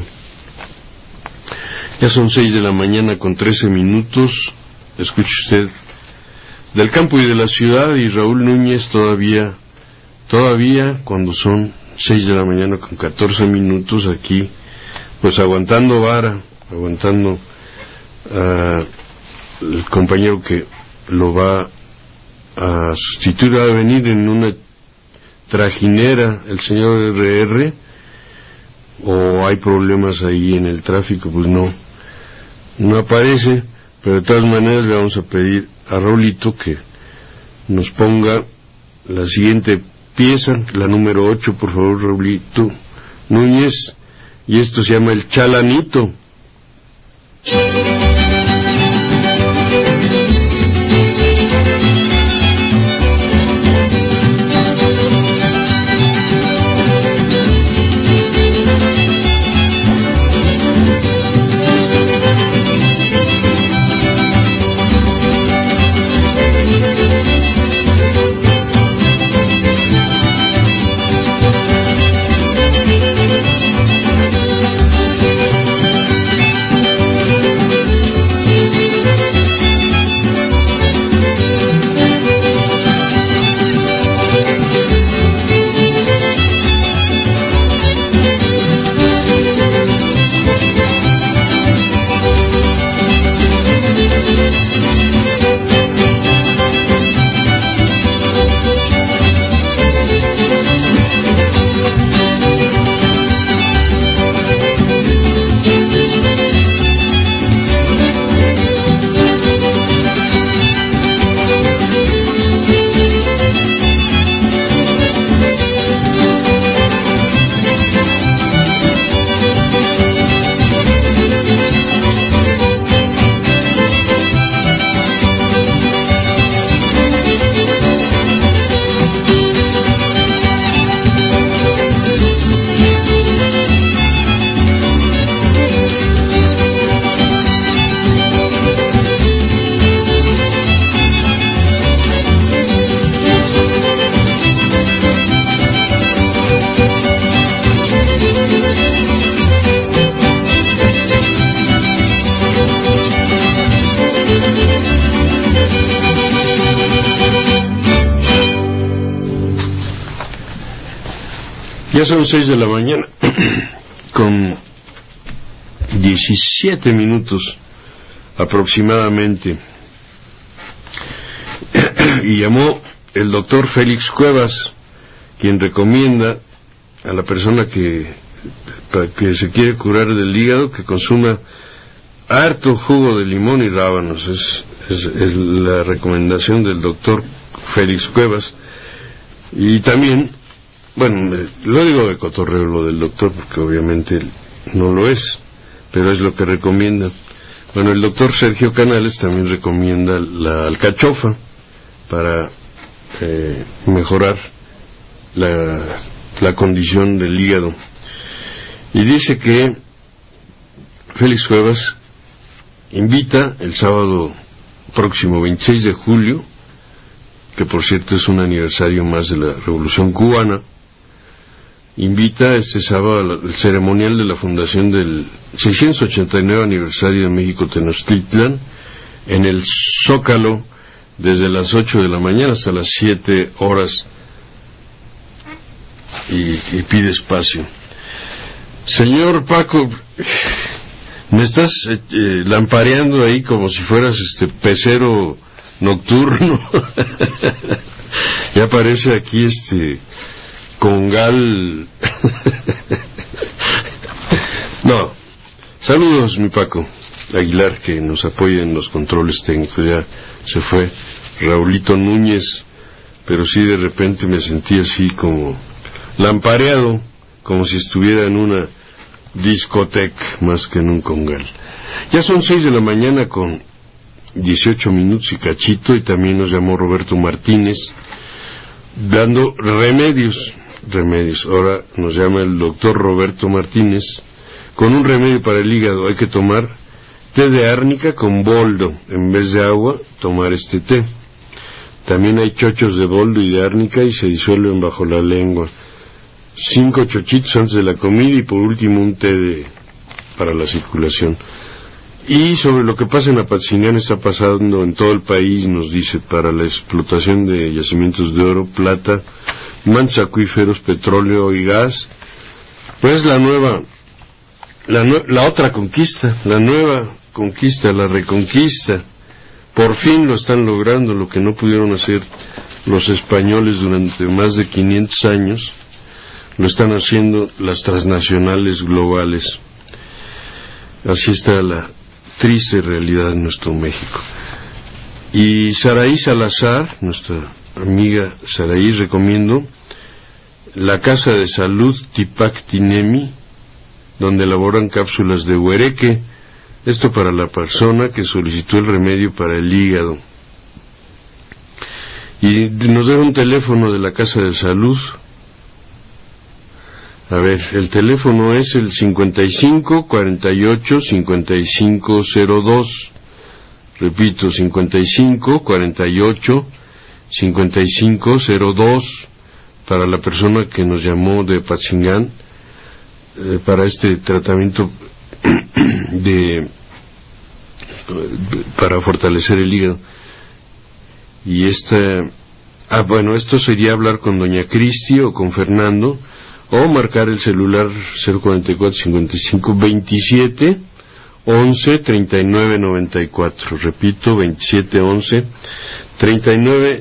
Speaker 1: Ya son 6 de la mañana con 13 minutos. Escuche usted del campo y de la ciudad, y Raúl Núñez todavía cuando son 6 de la mañana con 14 minutos aquí, pues aguantando vara, aguantando el compañero que lo va a sustituir, va a venir en una trajinera el señor RR, o hay problemas ahí en el tráfico, pues no aparece, pero de todas maneras le vamos a pedir a Raulito que nos ponga la siguiente pieza, la número 8, por favor, Raulito Núñez, y esto se llama El Chalanito. Ya son 6 de la mañana con 17 minutos aproximadamente, y llamó el doctor Félix Cuevas, quien recomienda a la persona que se quiere curar del hígado que consuma harto jugo de limón y rábanos. Es la recomendación del doctor Félix Cuevas. Y también, bueno, lo digo de cotorreo lo del doctor, porque obviamente no lo es, pero es lo que recomienda. Bueno, el doctor Sergio Canales también recomienda la alcachofa para mejorar la condición del hígado. Y dice que Félix Cuevas invita el sábado próximo 26 de julio, que por cierto es un aniversario más de la Revolución Cubana, invita este sábado al ceremonial de la fundación del 689 aniversario de México Tenochtitlan en el Zócalo desde las 8 de la mañana hasta las 7 horas y pide espacio. Señor Paco, me estás lampareando ahí como si fueras pecero nocturno. Ya aparece aquí congal. No, saludos mi Paco Aguilar, que nos apoya en los controles técnicos. Ya se fue Raulito Núñez, pero sí de repente me sentí así como lampareado, como si estuviera en una discoteca más que en un congal. Ya son 6 de la mañana con 18 minutos y cachito, y también nos llamó Roberto Martínez dando remedios. Ahora nos llama el doctor Roberto Martínez con un remedio para el hígado. Hay que tomar té de árnica con boldo en vez de agua, tomar este té. También hay chochos de boldo y de árnica y se disuelven bajo la lengua. 5 chochitos antes de la comida, y por último un té para la circulación. Y sobre lo que pasa en Apatzingán, está pasando en todo el país, nos dice, para la explotación de yacimientos de oro, plata, mantos acuíferos, petróleo y gas. Pues la otra conquista, la nueva conquista, la reconquista. Por fin lo están logrando, lo que no pudieron hacer los españoles durante más de 500 años, lo están haciendo las transnacionales globales. Así está la triste realidad en nuestro México. Y Saraí Salazar, nuestra amiga Saraí, recomiendo la Casa de Salud Tipac Tinemi, donde elaboran cápsulas de huereque, esto para la persona que solicitó el remedio para el hígado. Y nos da un teléfono de la Casa de Salud. A ver, el teléfono es el 55 48 55 02. Repito, 55 48 55 02, para la persona que nos llamó de Apatzingán para este tratamiento para fortalecer el hígado. Y bueno, esto sería hablar con doña Cristi o con Fernando, o marcar el celular 044 55 27 11 39 94. Repito, 27 11 39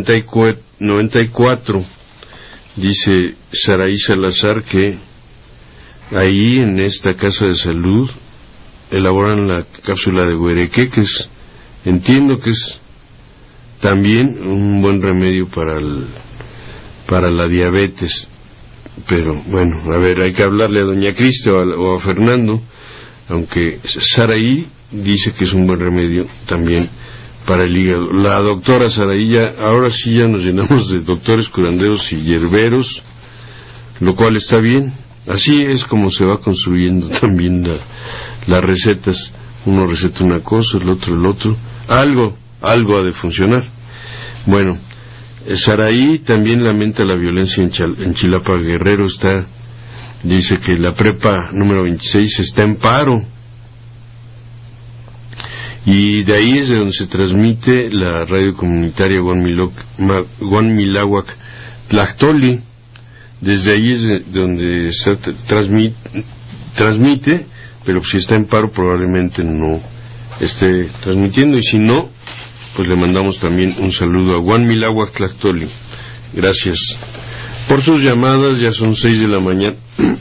Speaker 1: 94. Dice Saraí Salazar que ahí en esta casa de salud elaboran la cápsula de huereque, que entiendo que es también un buen remedio para la diabetes. Pero bueno, a ver, hay que hablarle a doña Cristi o a Fernando, aunque Saraí dice que es un buen remedio también para el hígado. La doctora Saraí, ahora sí ya nos llenamos de doctores curanderos y hierberos, lo cual está bien. Así es como se va construyendo también las recetas. Uno receta una cosa, el otro. Algo ha de funcionar. Bueno, Saraí también lamenta la violencia en Chilapa Guerrero. Dice que la prepa número 26 está en paro, y de ahí es de donde se transmite la radio comunitaria Guanmiláhuac Tlachtoli. Desde ahí es de donde se transmite, pero si está en paro probablemente no esté transmitiendo, y si no, pues le mandamos también un saludo a Guanmiláhuac Tlachtoli. Gracias por sus llamadas. Ya son 6 de la mañana,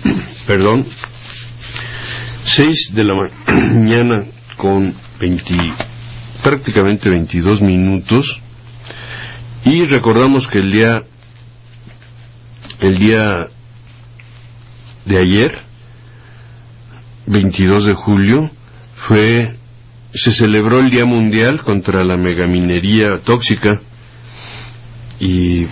Speaker 1: 6 de la mañana con prácticamente 22 minutos, y recordamos que el día de ayer, 22 de julio, fue se celebró el Día Mundial contra la megaminería tóxica y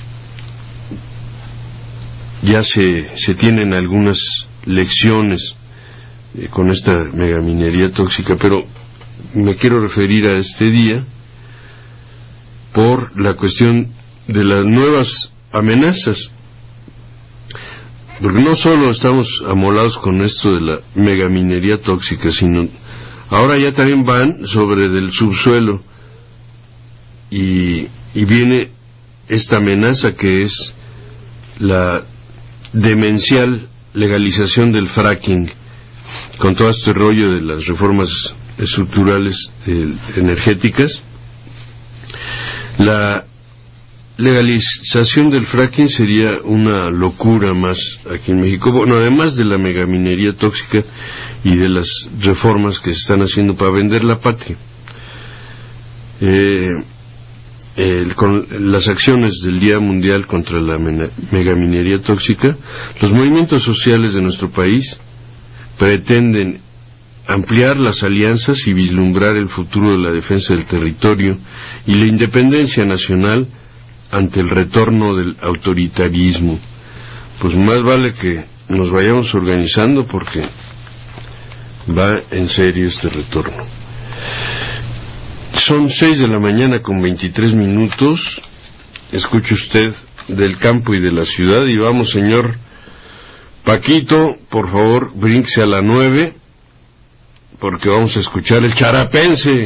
Speaker 1: ya se tienen algunas lecciones con esta megaminería tóxica, pero me quiero referir a este día por la cuestión de las nuevas amenazas, porque no solo estamos amolados con esto de la megaminería tóxica, sino ahora ya también van sobre del subsuelo y viene esta amenaza que es la demencial legalización del fracking, con todo este rollo de las reformas estructurales energéticas. La legalización del fracking sería una locura más aquí en México, bueno, además de la megaminería tóxica y de las reformas que se están haciendo para vender la patria. Con las acciones del Día Mundial contra la megaminería tóxica, los movimientos sociales de nuestro país pretenden ampliar las alianzas y vislumbrar el futuro de la defensa del territorio y la independencia nacional ante el retorno del autoritarismo. Pues más vale que nos vayamos organizando, porque va en serio este retorno. Son 6 de la mañana con 23 minutos. Escuche usted del campo y de la ciudad, y vamos, señor Paquito, por favor, brínquese a la 9, porque vamos a escuchar el Charapense.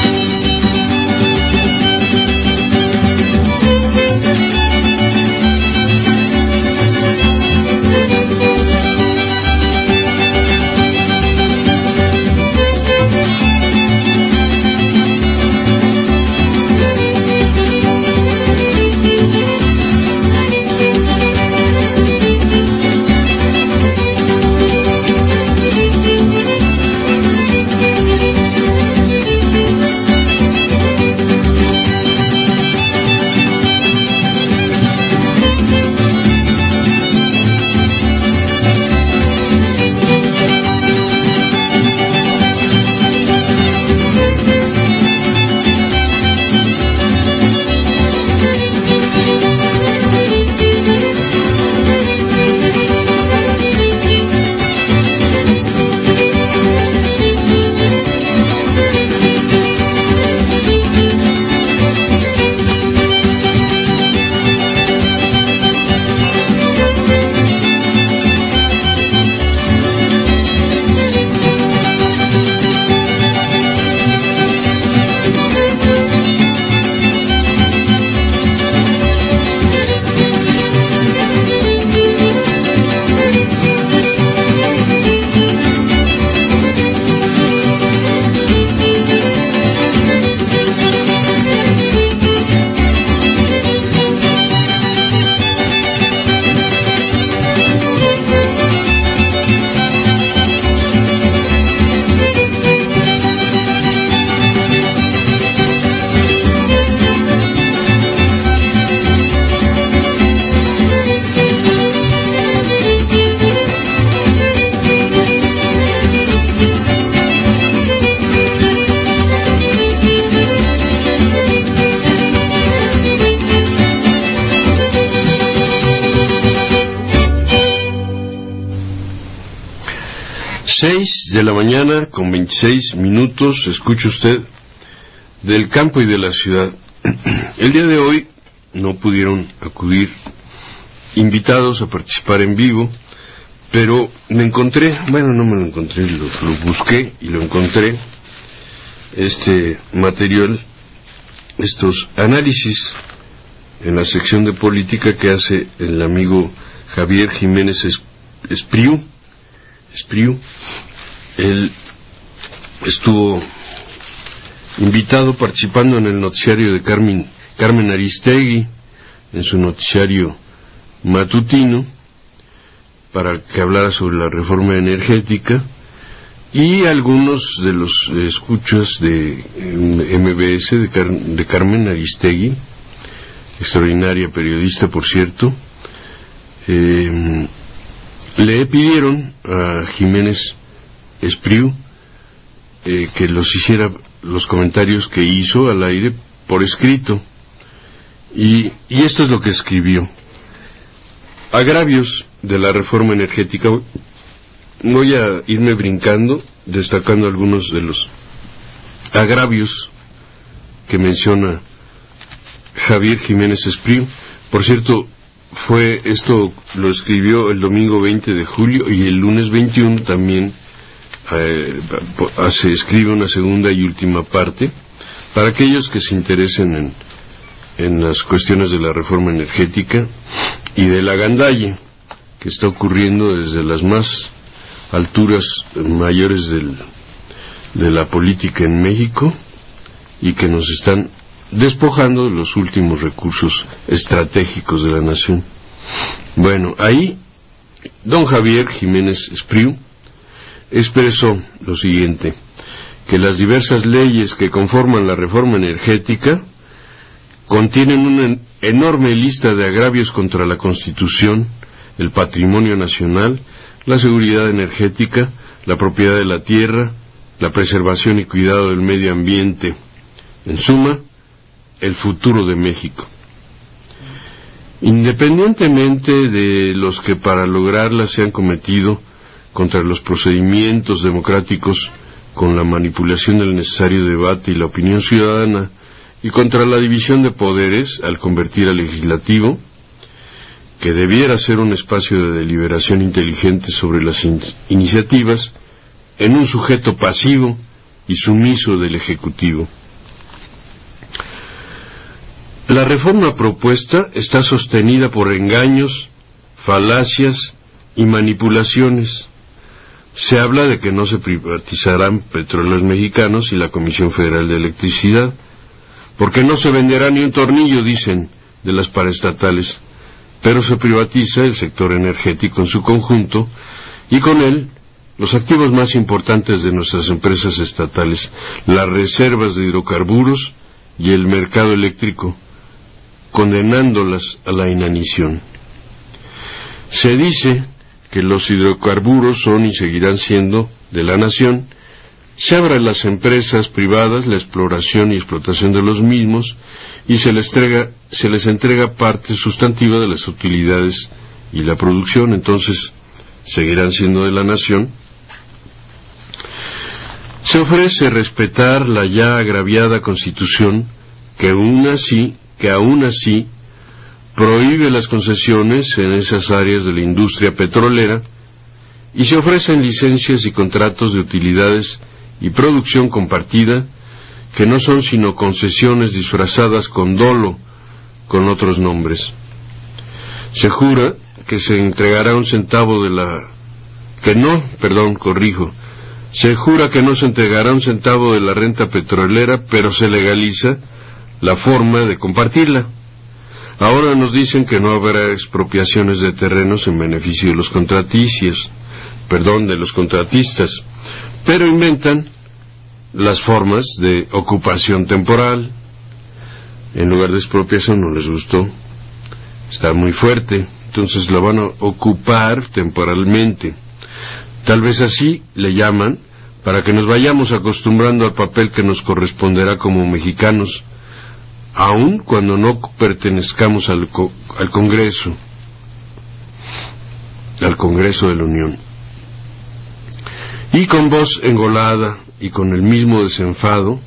Speaker 1: De la mañana con 26 minutos. Escuche usted del campo y de la ciudad. El día de hoy no pudieron acudir invitados a participar en vivo, pero me encontré, bueno, no me lo encontré, lo busqué y lo encontré, este material, estos análisis en la sección de política que hace el amigo Javier Jiménez Espriu. Él estuvo invitado participando en el noticiario de Carmen Aristegui, en su noticiario matutino, para que hablara sobre la reforma energética, y algunos de los escuchas de MBS de Carmen Aristegui, extraordinaria periodista, por cierto, le pidieron a Jiménez Espriu que los hiciera los comentarios que hizo al aire por escrito. Y esto es lo que escribió. Agravios de la reforma energética. Voy a irme brincando, destacando algunos de los agravios que menciona Javier Jiménez Espriu. Por cierto, esto lo escribió el domingo 20 de julio y el lunes 21 también se escribe una segunda y última parte para aquellos que se interesen en las cuestiones de la reforma energética y de la agandalle que está ocurriendo desde las más alturas mayores de la política en México y que nos están despojando de los últimos recursos estratégicos de la nación. Bueno, ahí don Javier Jiménez Espriu expresó lo siguiente: que las diversas leyes que conforman la reforma energética contienen una enorme lista de agravios contra la Constitución, el patrimonio nacional, la seguridad energética, la propiedad de la tierra, la preservación y cuidado del medio ambiente, en suma, el futuro de México. Independientemente de los que para lograrla se han cometido contra los procedimientos democráticos con la manipulación del necesario debate y la opinión ciudadana y contra la división de poderes al convertir al legislativo, que debiera ser un espacio de deliberación inteligente sobre las iniciativas, en un sujeto pasivo y sumiso del Ejecutivo. La reforma propuesta está sostenida por engaños, falacias y manipulaciones. Se habla de que no se privatizarán Petróleos Mexicanos y la Comisión Federal de Electricidad, porque no se venderá ni un tornillo, dicen, de las paraestatales, pero se privatiza el sector energético en su conjunto y con él los activos más importantes de nuestras empresas estatales, las reservas de hidrocarburos y el mercado eléctrico, condenándolas a la inanición. Se dice que los hidrocarburos son y seguirán siendo de la nación, se abra a las empresas privadas la exploración y explotación de los mismos y se les entrega parte sustantiva de las utilidades y la producción, entonces seguirán siendo de la nación. Se ofrece respetar la ya agraviada Constitución que aún así prohíbe las concesiones en esas áreas de la industria petrolera y se ofrecen licencias y contratos de utilidades y producción compartida que no son sino concesiones disfrazadas con dolo con otros nombres. Se jura que se entregará un centavo de la... Se jura que no se entregará un centavo de la renta petrolera, pero se legaliza la forma de compartirla. Ahora nos dicen que no habrá expropiaciones de terrenos en beneficio de los contratistas, pero inventan las formas de ocupación temporal. En lugar de expropiación, no les gustó, está muy fuerte, entonces lo van a ocupar temporalmente. Tal vez así le llaman, para que nos vayamos acostumbrando al papel que nos corresponderá como mexicanos, aun cuando no pertenezcamos al Congreso de la Unión. Y con voz engolada y con el mismo desenfado,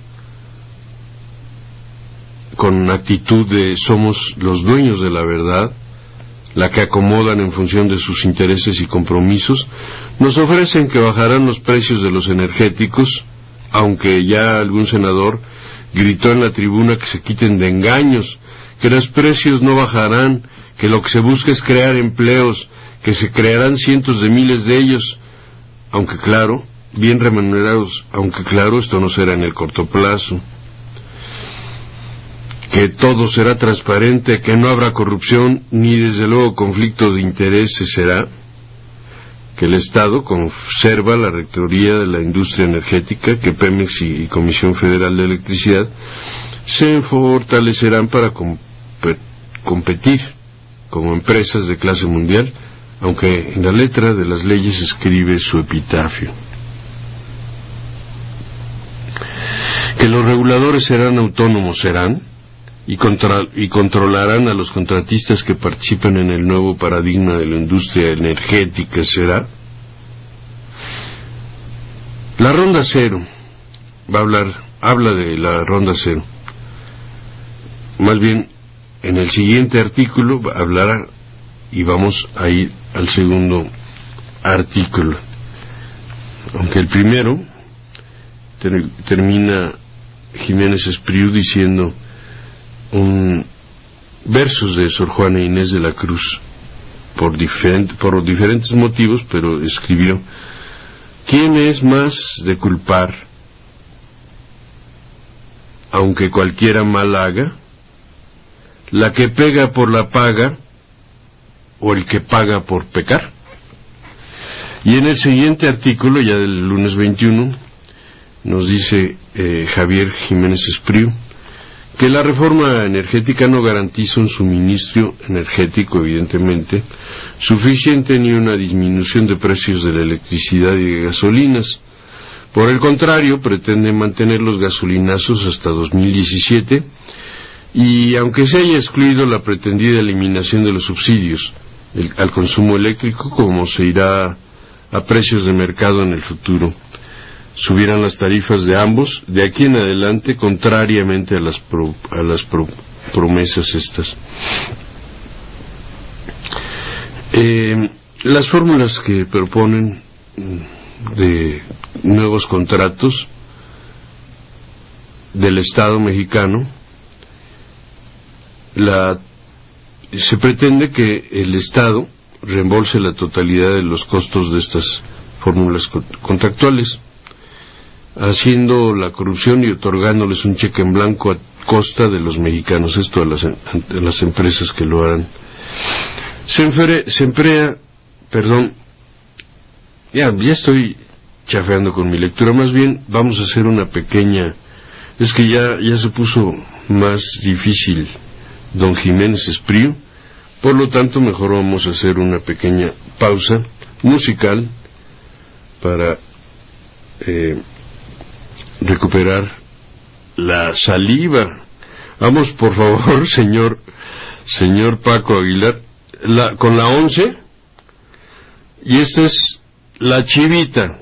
Speaker 1: con actitud de somos los dueños de la verdad, la que acomodan en función de sus intereses y compromisos, nos ofrecen que bajarán los precios de los energéticos, aunque ya algún senador gritó en la tribuna que se quiten de engaños, que los precios no bajarán, que lo que se busca es crear empleos, que se crearán cientos de miles de ellos, aunque claro, bien remunerados, aunque claro, esto no será en el corto plazo, que todo será transparente, que no habrá corrupción, ni desde luego conflicto de intereses será, que el Estado conserva la rectoría de la industria energética, que Pemex y Comisión Federal de Electricidad se fortalecerán para competir como empresas de clase mundial, aunque en la letra de las leyes escribe su epitafio. que los reguladores serán autónomos, y controlarán a los contratistas que participan en el nuevo paradigma de la industria energética, La ronda cero habla de la ronda cero. Más bien, en el siguiente artículo hablará, y vamos a ir al segundo artículo. Aunque el primero termina Jiménez Espriu diciendo versos de Sor Juana Inés de la Cruz, por diferentes motivos, pero escribió: ¿quién es más de culpar, aunque cualquiera mal haga? ¿La que pega por la paga, o el que paga por pecar? Y en el siguiente artículo, ya del lunes 21, nos dice Javier Jiménez Espriu que la reforma energética no garantiza un suministro energético, evidentemente, suficiente, ni una disminución de precios de la electricidad y de gasolinas. Por el contrario, pretende mantener los gasolinazos hasta 2017, y aunque se haya excluido la pretendida eliminación de los subsidios al consumo eléctrico, como se irá a precios de mercado en el futuro, subirán las tarifas de ambos de aquí en adelante, contrariamente a las promesas estas. Las fórmulas que proponen de nuevos contratos del Estado mexicano, se pretende que el Estado reembolse la totalidad de los costos de estas fórmulas contractuales, haciendo la corrupción y otorgándoles un cheque en blanco a costa de los mexicanos, esto a las empresas que lo harán. Ya estoy chafeando con mi lectura. Más bien vamos a hacer una pequeña, es que ya se puso más difícil don Jiménez Espriu, por lo tanto mejor vamos a hacer una pequeña pausa musical para recuperar la saliva. Vamos, por favor, señor Paco Aguilar, con la 11, y esta es La Chivita.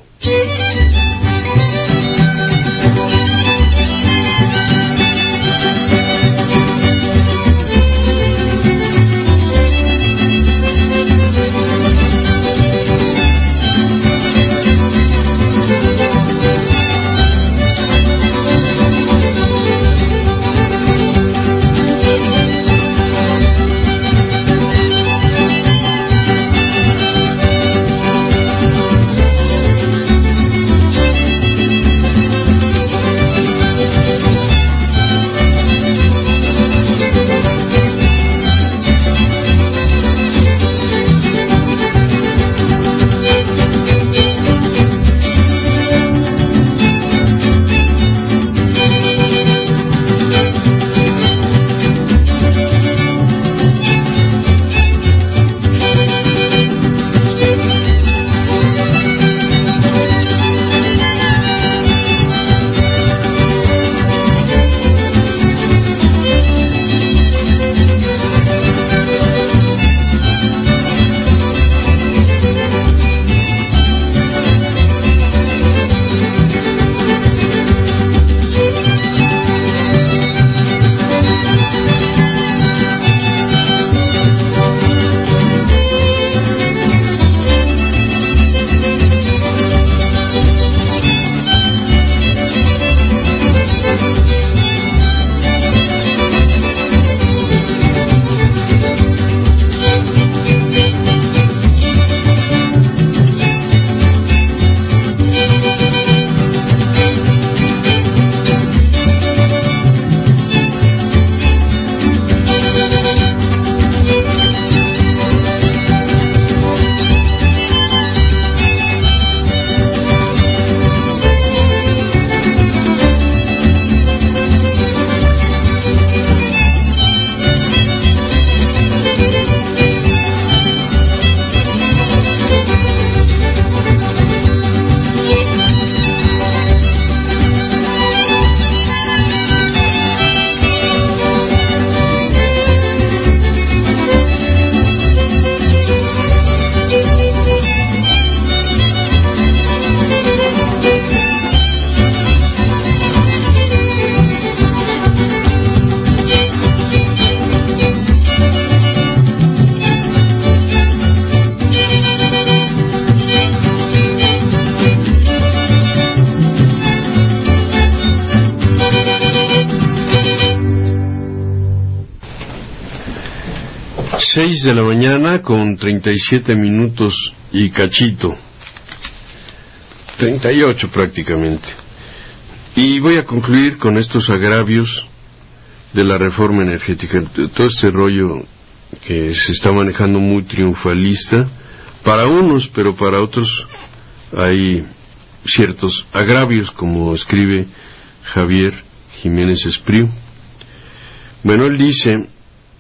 Speaker 1: 6 de la mañana con 37 minutos y cachito. 38 prácticamente. Y voy a concluir con estos agravios de la reforma energética. Todo este rollo que se está manejando muy triunfalista para unos, pero para otros hay ciertos agravios, como escribe Javier Jiménez Espriu. Bueno, él dice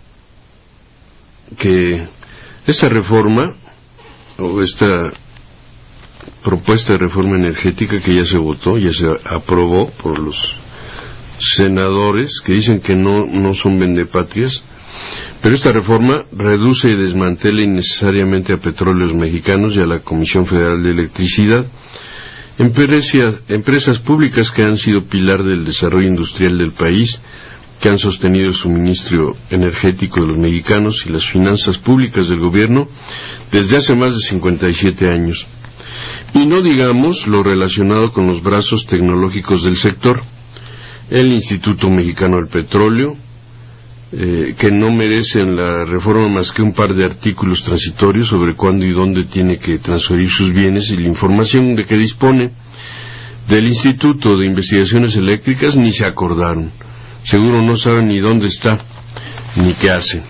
Speaker 1: que esta reforma o esta propuesta de reforma energética que ya se votó, ya se aprobó por los senadores que dicen que no son vendepatrias, pero esta reforma reduce y desmantela innecesariamente a Petróleos Mexicanos y a la Comisión Federal de Electricidad, empresas públicas que han sido pilar del desarrollo industrial del país, que han sostenido el suministro energético de los mexicanos y las finanzas públicas del gobierno desde hace más de 57 años. Y no digamos lo relacionado con los brazos tecnológicos del sector, el Instituto Mexicano del Petróleo, que no merecen la reforma más que un par de artículos transitorios sobre cuándo y dónde tiene que transferir sus bienes y la información de que dispone. Del Instituto de Investigaciones Eléctricas ni se acordaron. Seguro no saben ni dónde está, ni qué hace.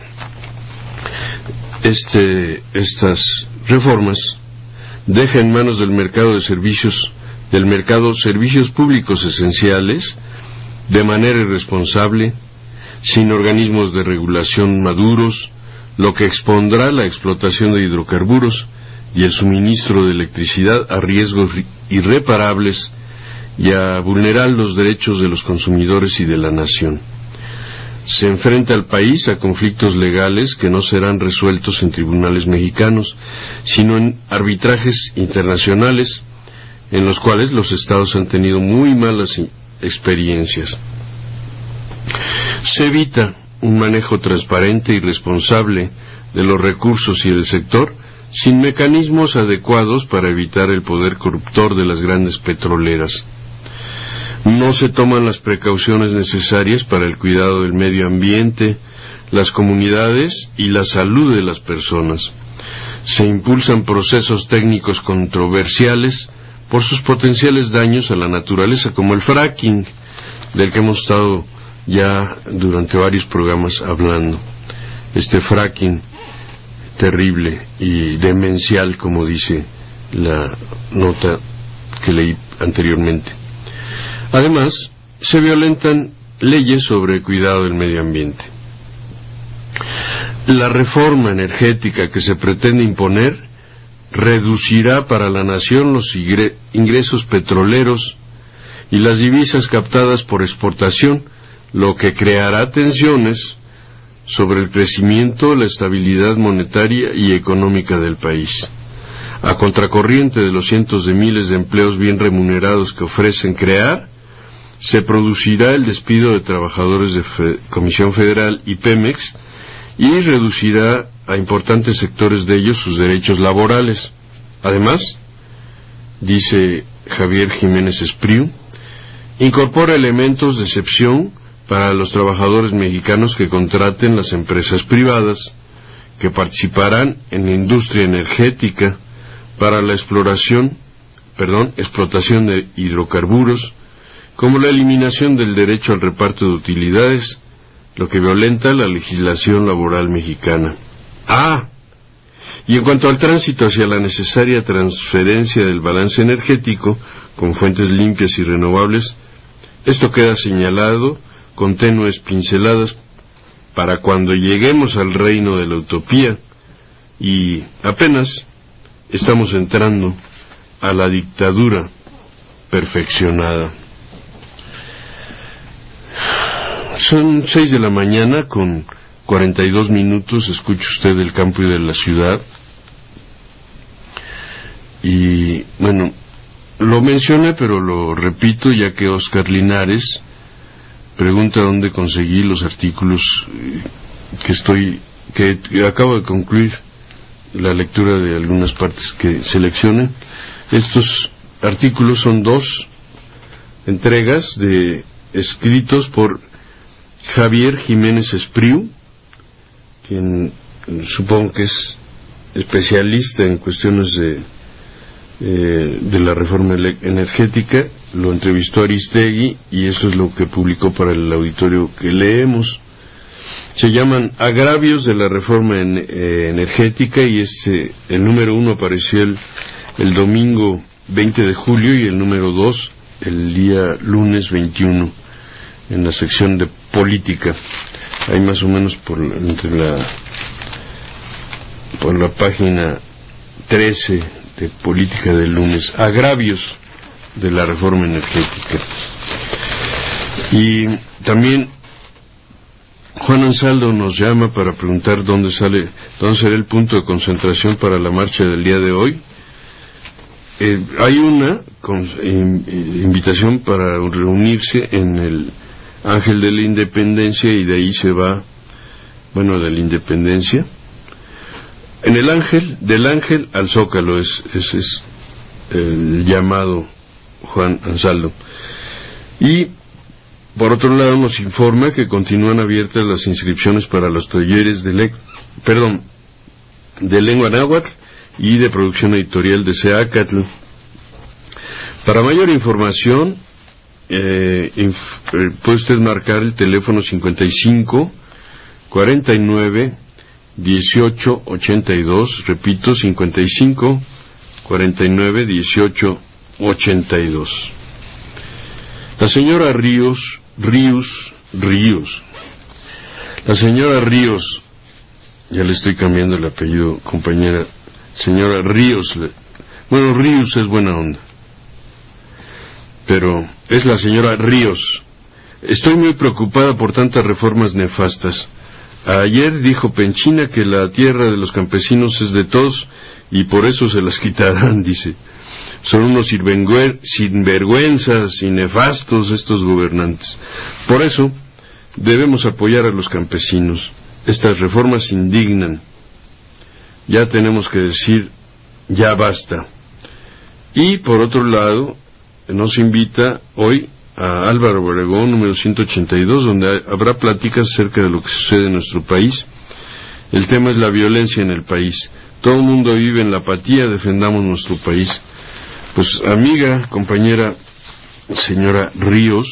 Speaker 1: Estas reformas dejan en manos del mercado servicios públicos esenciales, de manera irresponsable, sin organismos de regulación maduros, lo que expondrá la explotación de hidrocarburos y el suministro de electricidad a riesgos irreparables y a vulnerar los derechos de los consumidores y de la nación. Se enfrenta al país a conflictos legales que no serán resueltos en tribunales mexicanos, sino en arbitrajes internacionales, en los cuales los estados han tenido muy malas experiencias. Se evita un manejo transparente y responsable de los recursos y del sector, sin mecanismos adecuados para evitar el poder corruptor de las grandes petroleras. No se toman las precauciones necesarias para el cuidado del medio ambiente, las comunidades y la salud de las personas. Se impulsan procesos técnicos controversiales por sus potenciales daños a la naturaleza, como el fracking, del que hemos estado ya durante varios programas hablando. Este fracking terrible y demencial, como dice la nota que leí anteriormente. Además, se violentan leyes sobre cuidado del medio ambiente. La reforma energética que se pretende imponer reducirá para la nación los ingresos petroleros y las divisas captadas por exportación, lo que creará tensiones sobre el crecimiento, la estabilidad monetaria y económica del país. A contracorriente de los cientos de miles de empleos bien remunerados que ofrecen crear, se producirá el despido de trabajadores de Comisión Federal y Pemex y reducirá a importantes sectores de ellos sus derechos laborales. Además, dice Javier Jiménez Espriu, incorpora elementos de excepción para los trabajadores mexicanos que contraten las empresas privadas que participarán en la industria energética para la explotación de hidrocarburos, como la eliminación del derecho al reparto de utilidades, lo que violenta la legislación laboral mexicana. Y en cuanto al tránsito hacia la necesaria transferencia del balance energético con fuentes limpias y renovables, esto queda señalado con tenues pinceladas para cuando lleguemos al reino de la utopía, y apenas estamos entrando a la dictadura perfeccionada. Son 6 de la mañana con 42 minutos, escucha usted del campo y de la ciudad. Y bueno, lo mencioné, pero lo repito, ya que Oscar Linares pregunta dónde conseguí los artículos que acabo de concluir la lectura de algunas partes que seleccioné. Estos artículos son 2 entregas de escritos por Javier Jiménez Espriu, quien supongo que es especialista en cuestiones de la reforma energética. Lo entrevistó Aristegui y eso es lo que publicó para el auditorio que leemos. Se llaman Agravios de la Reforma Energética, y el número 1 apareció el domingo 20 de julio y el número 2 el día lunes 21 en la sección de política. Hay más o menos por la página 13 de política del lunes, Agravios de la Reforma Energética. Y también Juan Ansaldo nos llama para preguntar dónde será el punto de concentración para la marcha del día de hoy. Hay una invitación para reunirse en el Ángel de la Independencia, y de ahí se va, de la Independencia, en el del Ángel al Zócalo es el llamado Juan Ansaldo. Y por otro lado nos informa que continúan abiertas las inscripciones para los talleres de lengua náhuatl y de producción editorial de Seacatl. Para mayor información puede usted marcar el teléfono 55 49 18 82, repito, 55 49 18 82. La señora Ríos, la señora Ríos, ya le estoy cambiando el apellido, compañera, señora Ríos, Ríos es buena onda, pero es la señora Ríos. Estoy muy preocupada por tantas reformas nefastas. Ayer dijo Penchina que la tierra de los campesinos es de todos y por eso se las quitarán, dice. Son unos sinvergüenzas y nefastos estos gobernantes. Por eso debemos apoyar a los campesinos. Estas reformas indignan. Ya tenemos que decir, ya basta. Y por otro lado, nos invita hoy a Álvaro Obregón, número 182, donde habrá pláticas acerca de lo que sucede en nuestro país. El tema es la violencia en el país. Todo el mundo vive en la apatía, defendamos nuestro país. Pues amiga, compañera, señora Ríos,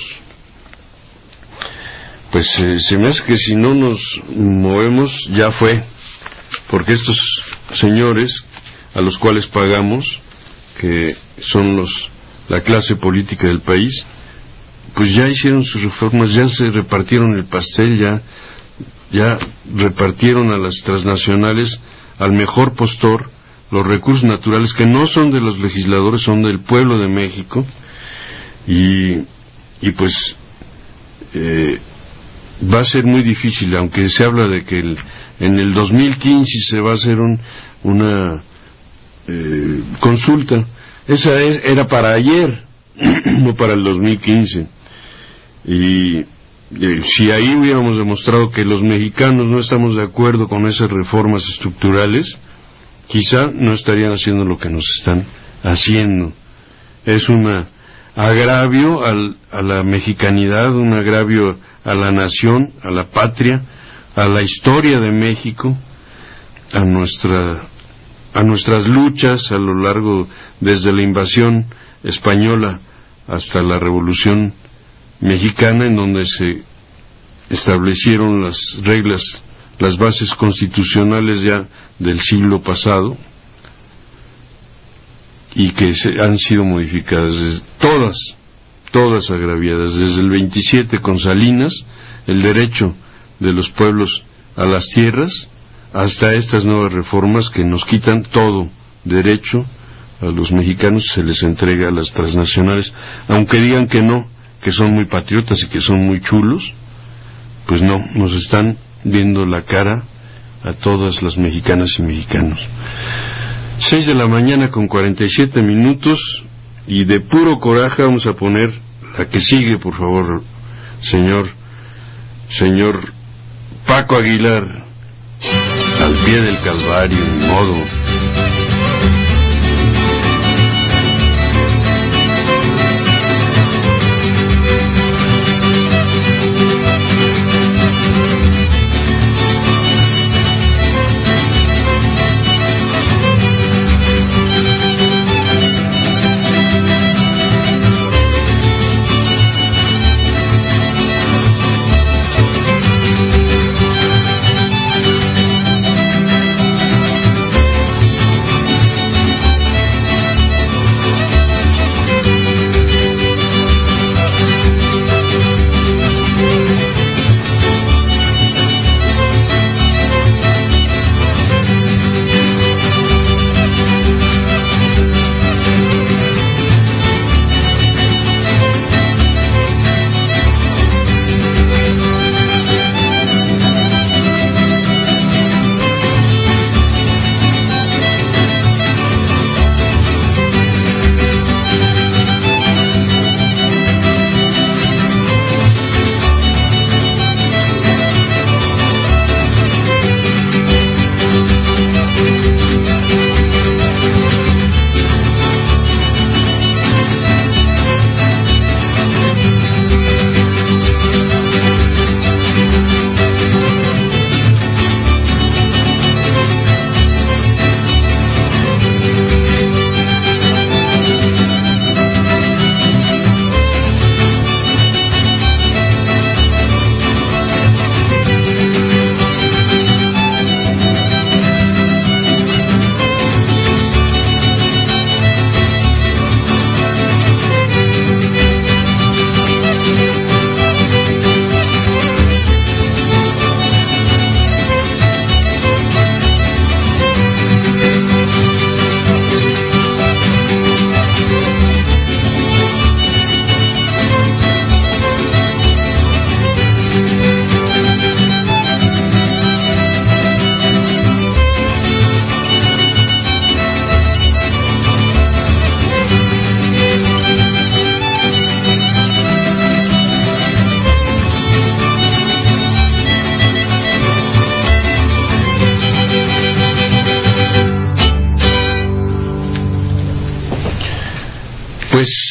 Speaker 1: pues se me hace que si no nos movemos ya fue, porque estos señores a los cuales pagamos, que son la clase política del país, pues ya hicieron sus reformas, ya se repartieron el pastel, ya repartieron a las transnacionales al mejor postor los recursos naturales que no son de los legisladores, son del pueblo de México, y pues va a ser muy difícil, aunque se habla de que en el 2015 se va a hacer una consulta. Esa era para ayer, no para el 2015. Y si ahí hubiéramos demostrado que los mexicanos no estamos de acuerdo con esas reformas estructurales, quizá no estarían haciendo lo que nos están haciendo. Es un agravio a la mexicanidad, un agravio a la nación, a la patria, a la historia de México, a nuestras luchas a lo largo, desde la invasión española hasta la Revolución Mexicana, en donde se establecieron las reglas, las bases constitucionales ya del siglo pasado, y que han sido modificadas, todas agraviadas, desde el 27 con Salinas, el derecho de los pueblos a las tierras, hasta estas nuevas reformas que nos quitan todo derecho a los mexicanos, se les entrega a las transnacionales, aunque digan que no, que son muy patriotas y que son muy chulos, pues no, nos están viendo la cara a todas las mexicanas y mexicanos. 6 de la mañana con 47 minutos, y de puro coraje vamos a poner la que sigue, por favor, señor Paco Aguilar, al pie del Calvario, en modo.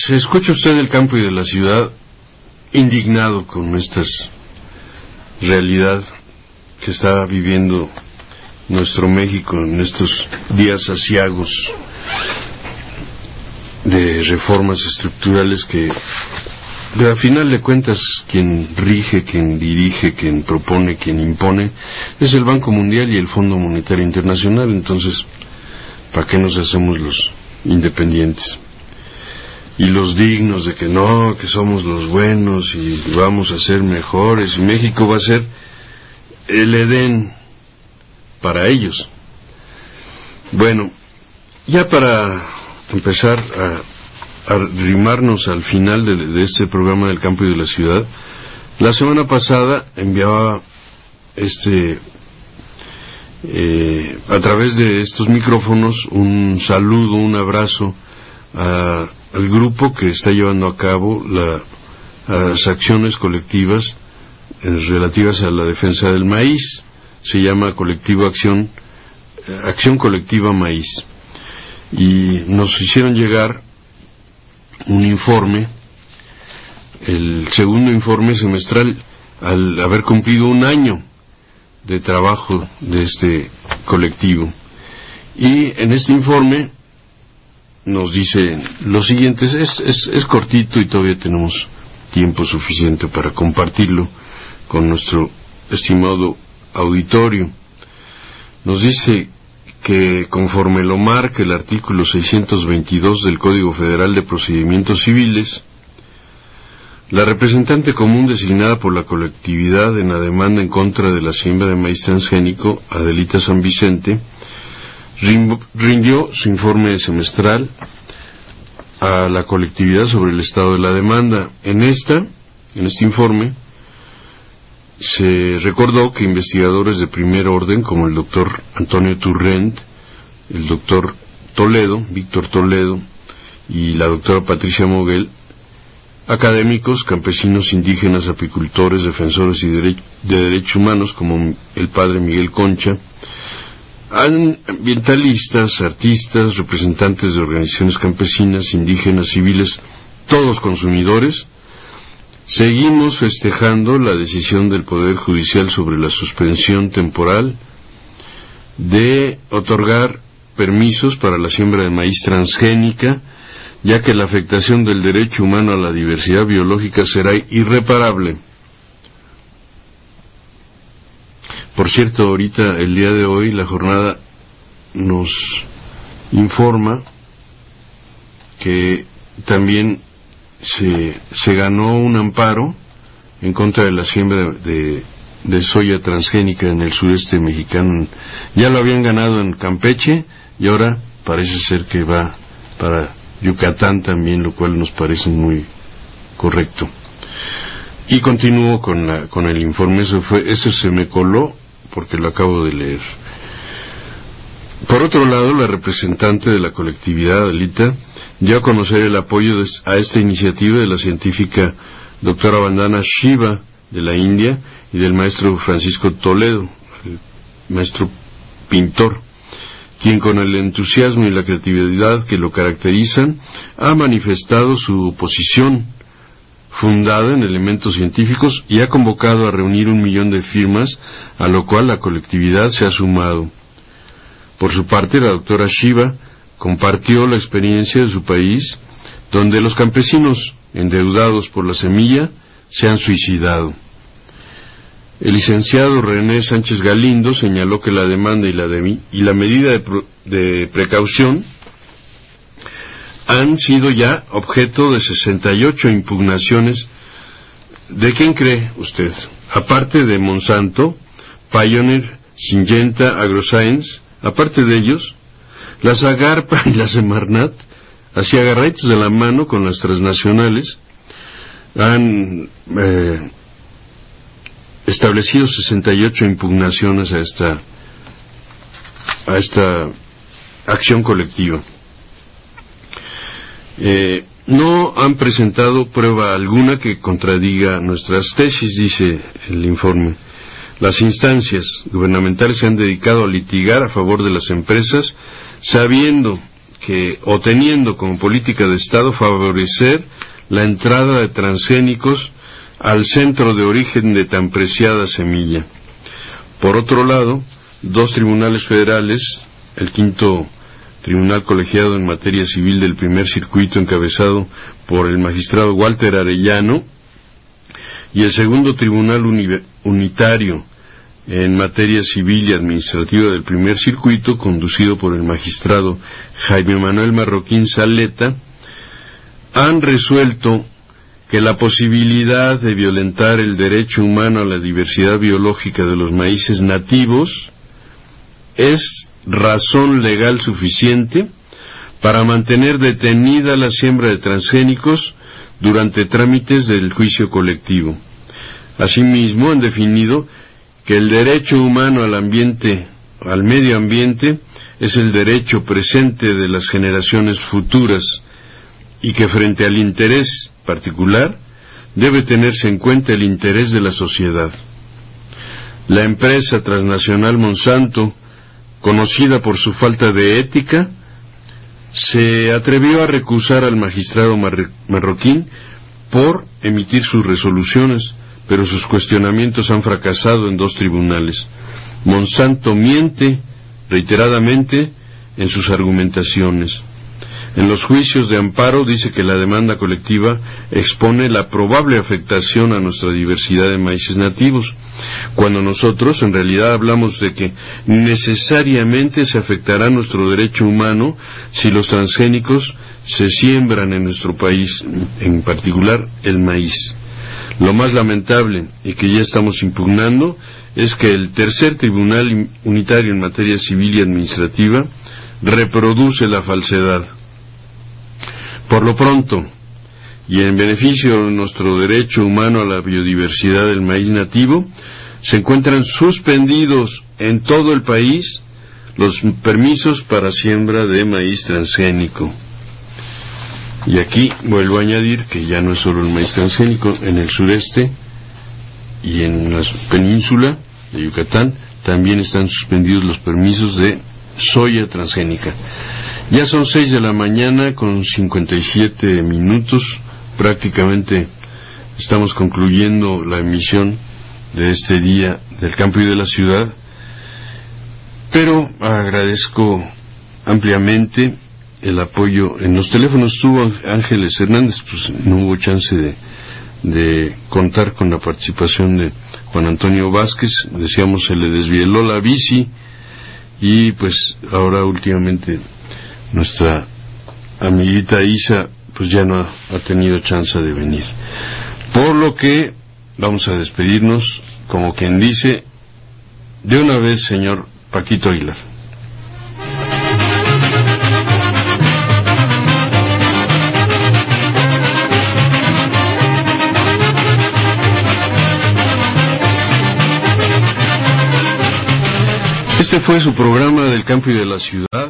Speaker 1: Se escucha usted del campo y de la ciudad indignado con esta realidad que está viviendo nuestro México en estos días aciagos de reformas estructurales que, a final de cuentas, quien rige, quien dirige, quien propone, quien impone, es el Banco Mundial y el Fondo Monetario Internacional. Entonces, ¿para qué nos hacemos los independientes y los dignos de que no, que somos los buenos y vamos a ser mejores y México va a ser el Edén para ellos? Bueno, ya para empezar a arrimarnos al final de este programa del campo y de la ciudad, la semana pasada enviaba a través de estos micrófonos un saludo, un abrazo al grupo que está llevando a cabo las acciones colectivas relativas a la defensa del maíz. Se llama Colectivo Acción Colectiva Maíz, y nos hicieron llegar un informe, el segundo informe semestral, al haber cumplido un año de trabajo de este colectivo. Y en este informe nos dice lo siguiente, es cortito y todavía tenemos tiempo suficiente para compartirlo con nuestro estimado auditorio. Nos dice que, conforme lo marca el artículo 622 del Código Federal de Procedimientos Civiles, la representante común designada por la colectividad en la demanda en contra de la siembra de maíz transgénico, Adelita San Vicente, rindió su informe semestral a la colectividad sobre el estado de la demanda. En este informe se recordó que investigadores de primer orden como el doctor Antonio Turrent, el doctor Víctor Toledo y la doctora Patricia Moguel, académicos, campesinos, indígenas, apicultores, defensores de derechos humanos como el padre Miguel Concha, ambientalistas, artistas, representantes de organizaciones campesinas, indígenas, civiles, todos consumidores, seguimos festejando la decisión del Poder Judicial sobre la suspensión temporal de otorgar permisos para la siembra de maíz transgénica, ya que la afectación del derecho humano a la diversidad biológica será irreparable. Por cierto, ahorita, el día de hoy, la jornada nos informa que también se ganó un amparo en contra de la siembra de soya transgénica en el sureste mexicano. Ya lo habían ganado en Campeche y ahora parece ser que va para Yucatán también, lo cual nos parece muy correcto. Y continúo con el informe. Eso se me coló porque lo acabo de leer. Por otro lado, la representante de la colectividad, Adelita, dio a conocer el apoyo a esta iniciativa de la científica doctora Vandana Shiva de la India y del maestro Francisco Toledo, el maestro pintor, quien con el entusiasmo y la creatividad que lo caracterizan ha manifestado su oposición fundada en elementos científicos y ha convocado a reunir 1 millón de firmas, a lo cual la colectividad se ha sumado. Por su parte, la doctora Shiva compartió la experiencia de su país, donde los campesinos endeudados por la semilla se han suicidado. El licenciado René Sánchez Galindo señaló que la demanda y la medida de precaución han sido ya objeto de 68 impugnaciones. ¿De quién cree usted? Aparte de Monsanto, Pioneer, Syngenta, AgroScience, aparte de ellos, la Zagarpa y la Semarnat, así agarraditos de la mano con las transnacionales, han establecido 68 impugnaciones a esta acción colectiva. No han presentado prueba alguna que contradiga nuestras tesis, dice el informe. Las instancias gubernamentales se han dedicado a litigar a favor de las empresas, sabiendo o teniendo como política de Estado favorecer la entrada de transgénicos al centro de origen de tan preciada semilla. Por otro lado, 2 tribunales federales, el 5º Tribunal Colegiado en Materia Civil del Primer Circuito, encabezado por el magistrado Walter Arellano, y el 2º Tribunal Unitario en Materia Civil y Administrativa del Primer Circuito, conducido por el magistrado Jaime Manuel Marroquín Zaleta, han resuelto que la posibilidad de violentar el derecho humano a la diversidad biológica de los maíces nativos es razón legal suficiente para mantener detenida la siembra de transgénicos durante trámites del juicio colectivo. Asimismo, han definido que el derecho humano al medio ambiente, es el derecho presente de las generaciones futuras y que frente al interés particular debe tenerse en cuenta el interés de la sociedad. La empresa transnacional Monsanto, conocida por su falta de ética, se atrevió a recusar al magistrado Marroquín por emitir sus resoluciones, pero sus cuestionamientos han fracasado en 2 tribunales. Monsanto miente reiteradamente en sus argumentaciones. En los juicios de amparo dice que la demanda colectiva expone la probable afectación a nuestra diversidad de maíces nativos, cuando nosotros en realidad hablamos de que necesariamente se afectará nuestro derecho humano si los transgénicos se siembran en nuestro país, en particular el maíz. Lo más lamentable, y que ya estamos impugnando, es que el 3er Tribunal Unitario en Materia Civil y Administrativa reproduce la falsedad. Por lo pronto, y en beneficio de nuestro derecho humano a la biodiversidad del maíz nativo, se encuentran suspendidos en todo el país los permisos para siembra de maíz transgénico. Y aquí vuelvo a añadir que ya no es solo el maíz transgénico, en el sureste y en la península de Yucatán también están suspendidos los permisos de soya transgénica. Ya son 6 de la mañana con 57 minutos, prácticamente estamos concluyendo la emisión de este día del campo y de la ciudad, pero agradezco ampliamente el apoyo. En los teléfonos estuvo Ángeles Hernández, pues no hubo chance de contar con la participación de Juan Antonio Vázquez, decíamos se le desvieló la bici y pues ahora últimamente nuestra amiguita Isa pues ya no ha tenido chance de venir, por lo que vamos a despedirnos como quien dice de una vez, señor Paquito Aguilar. Este fue su programa del campo y de la ciudad.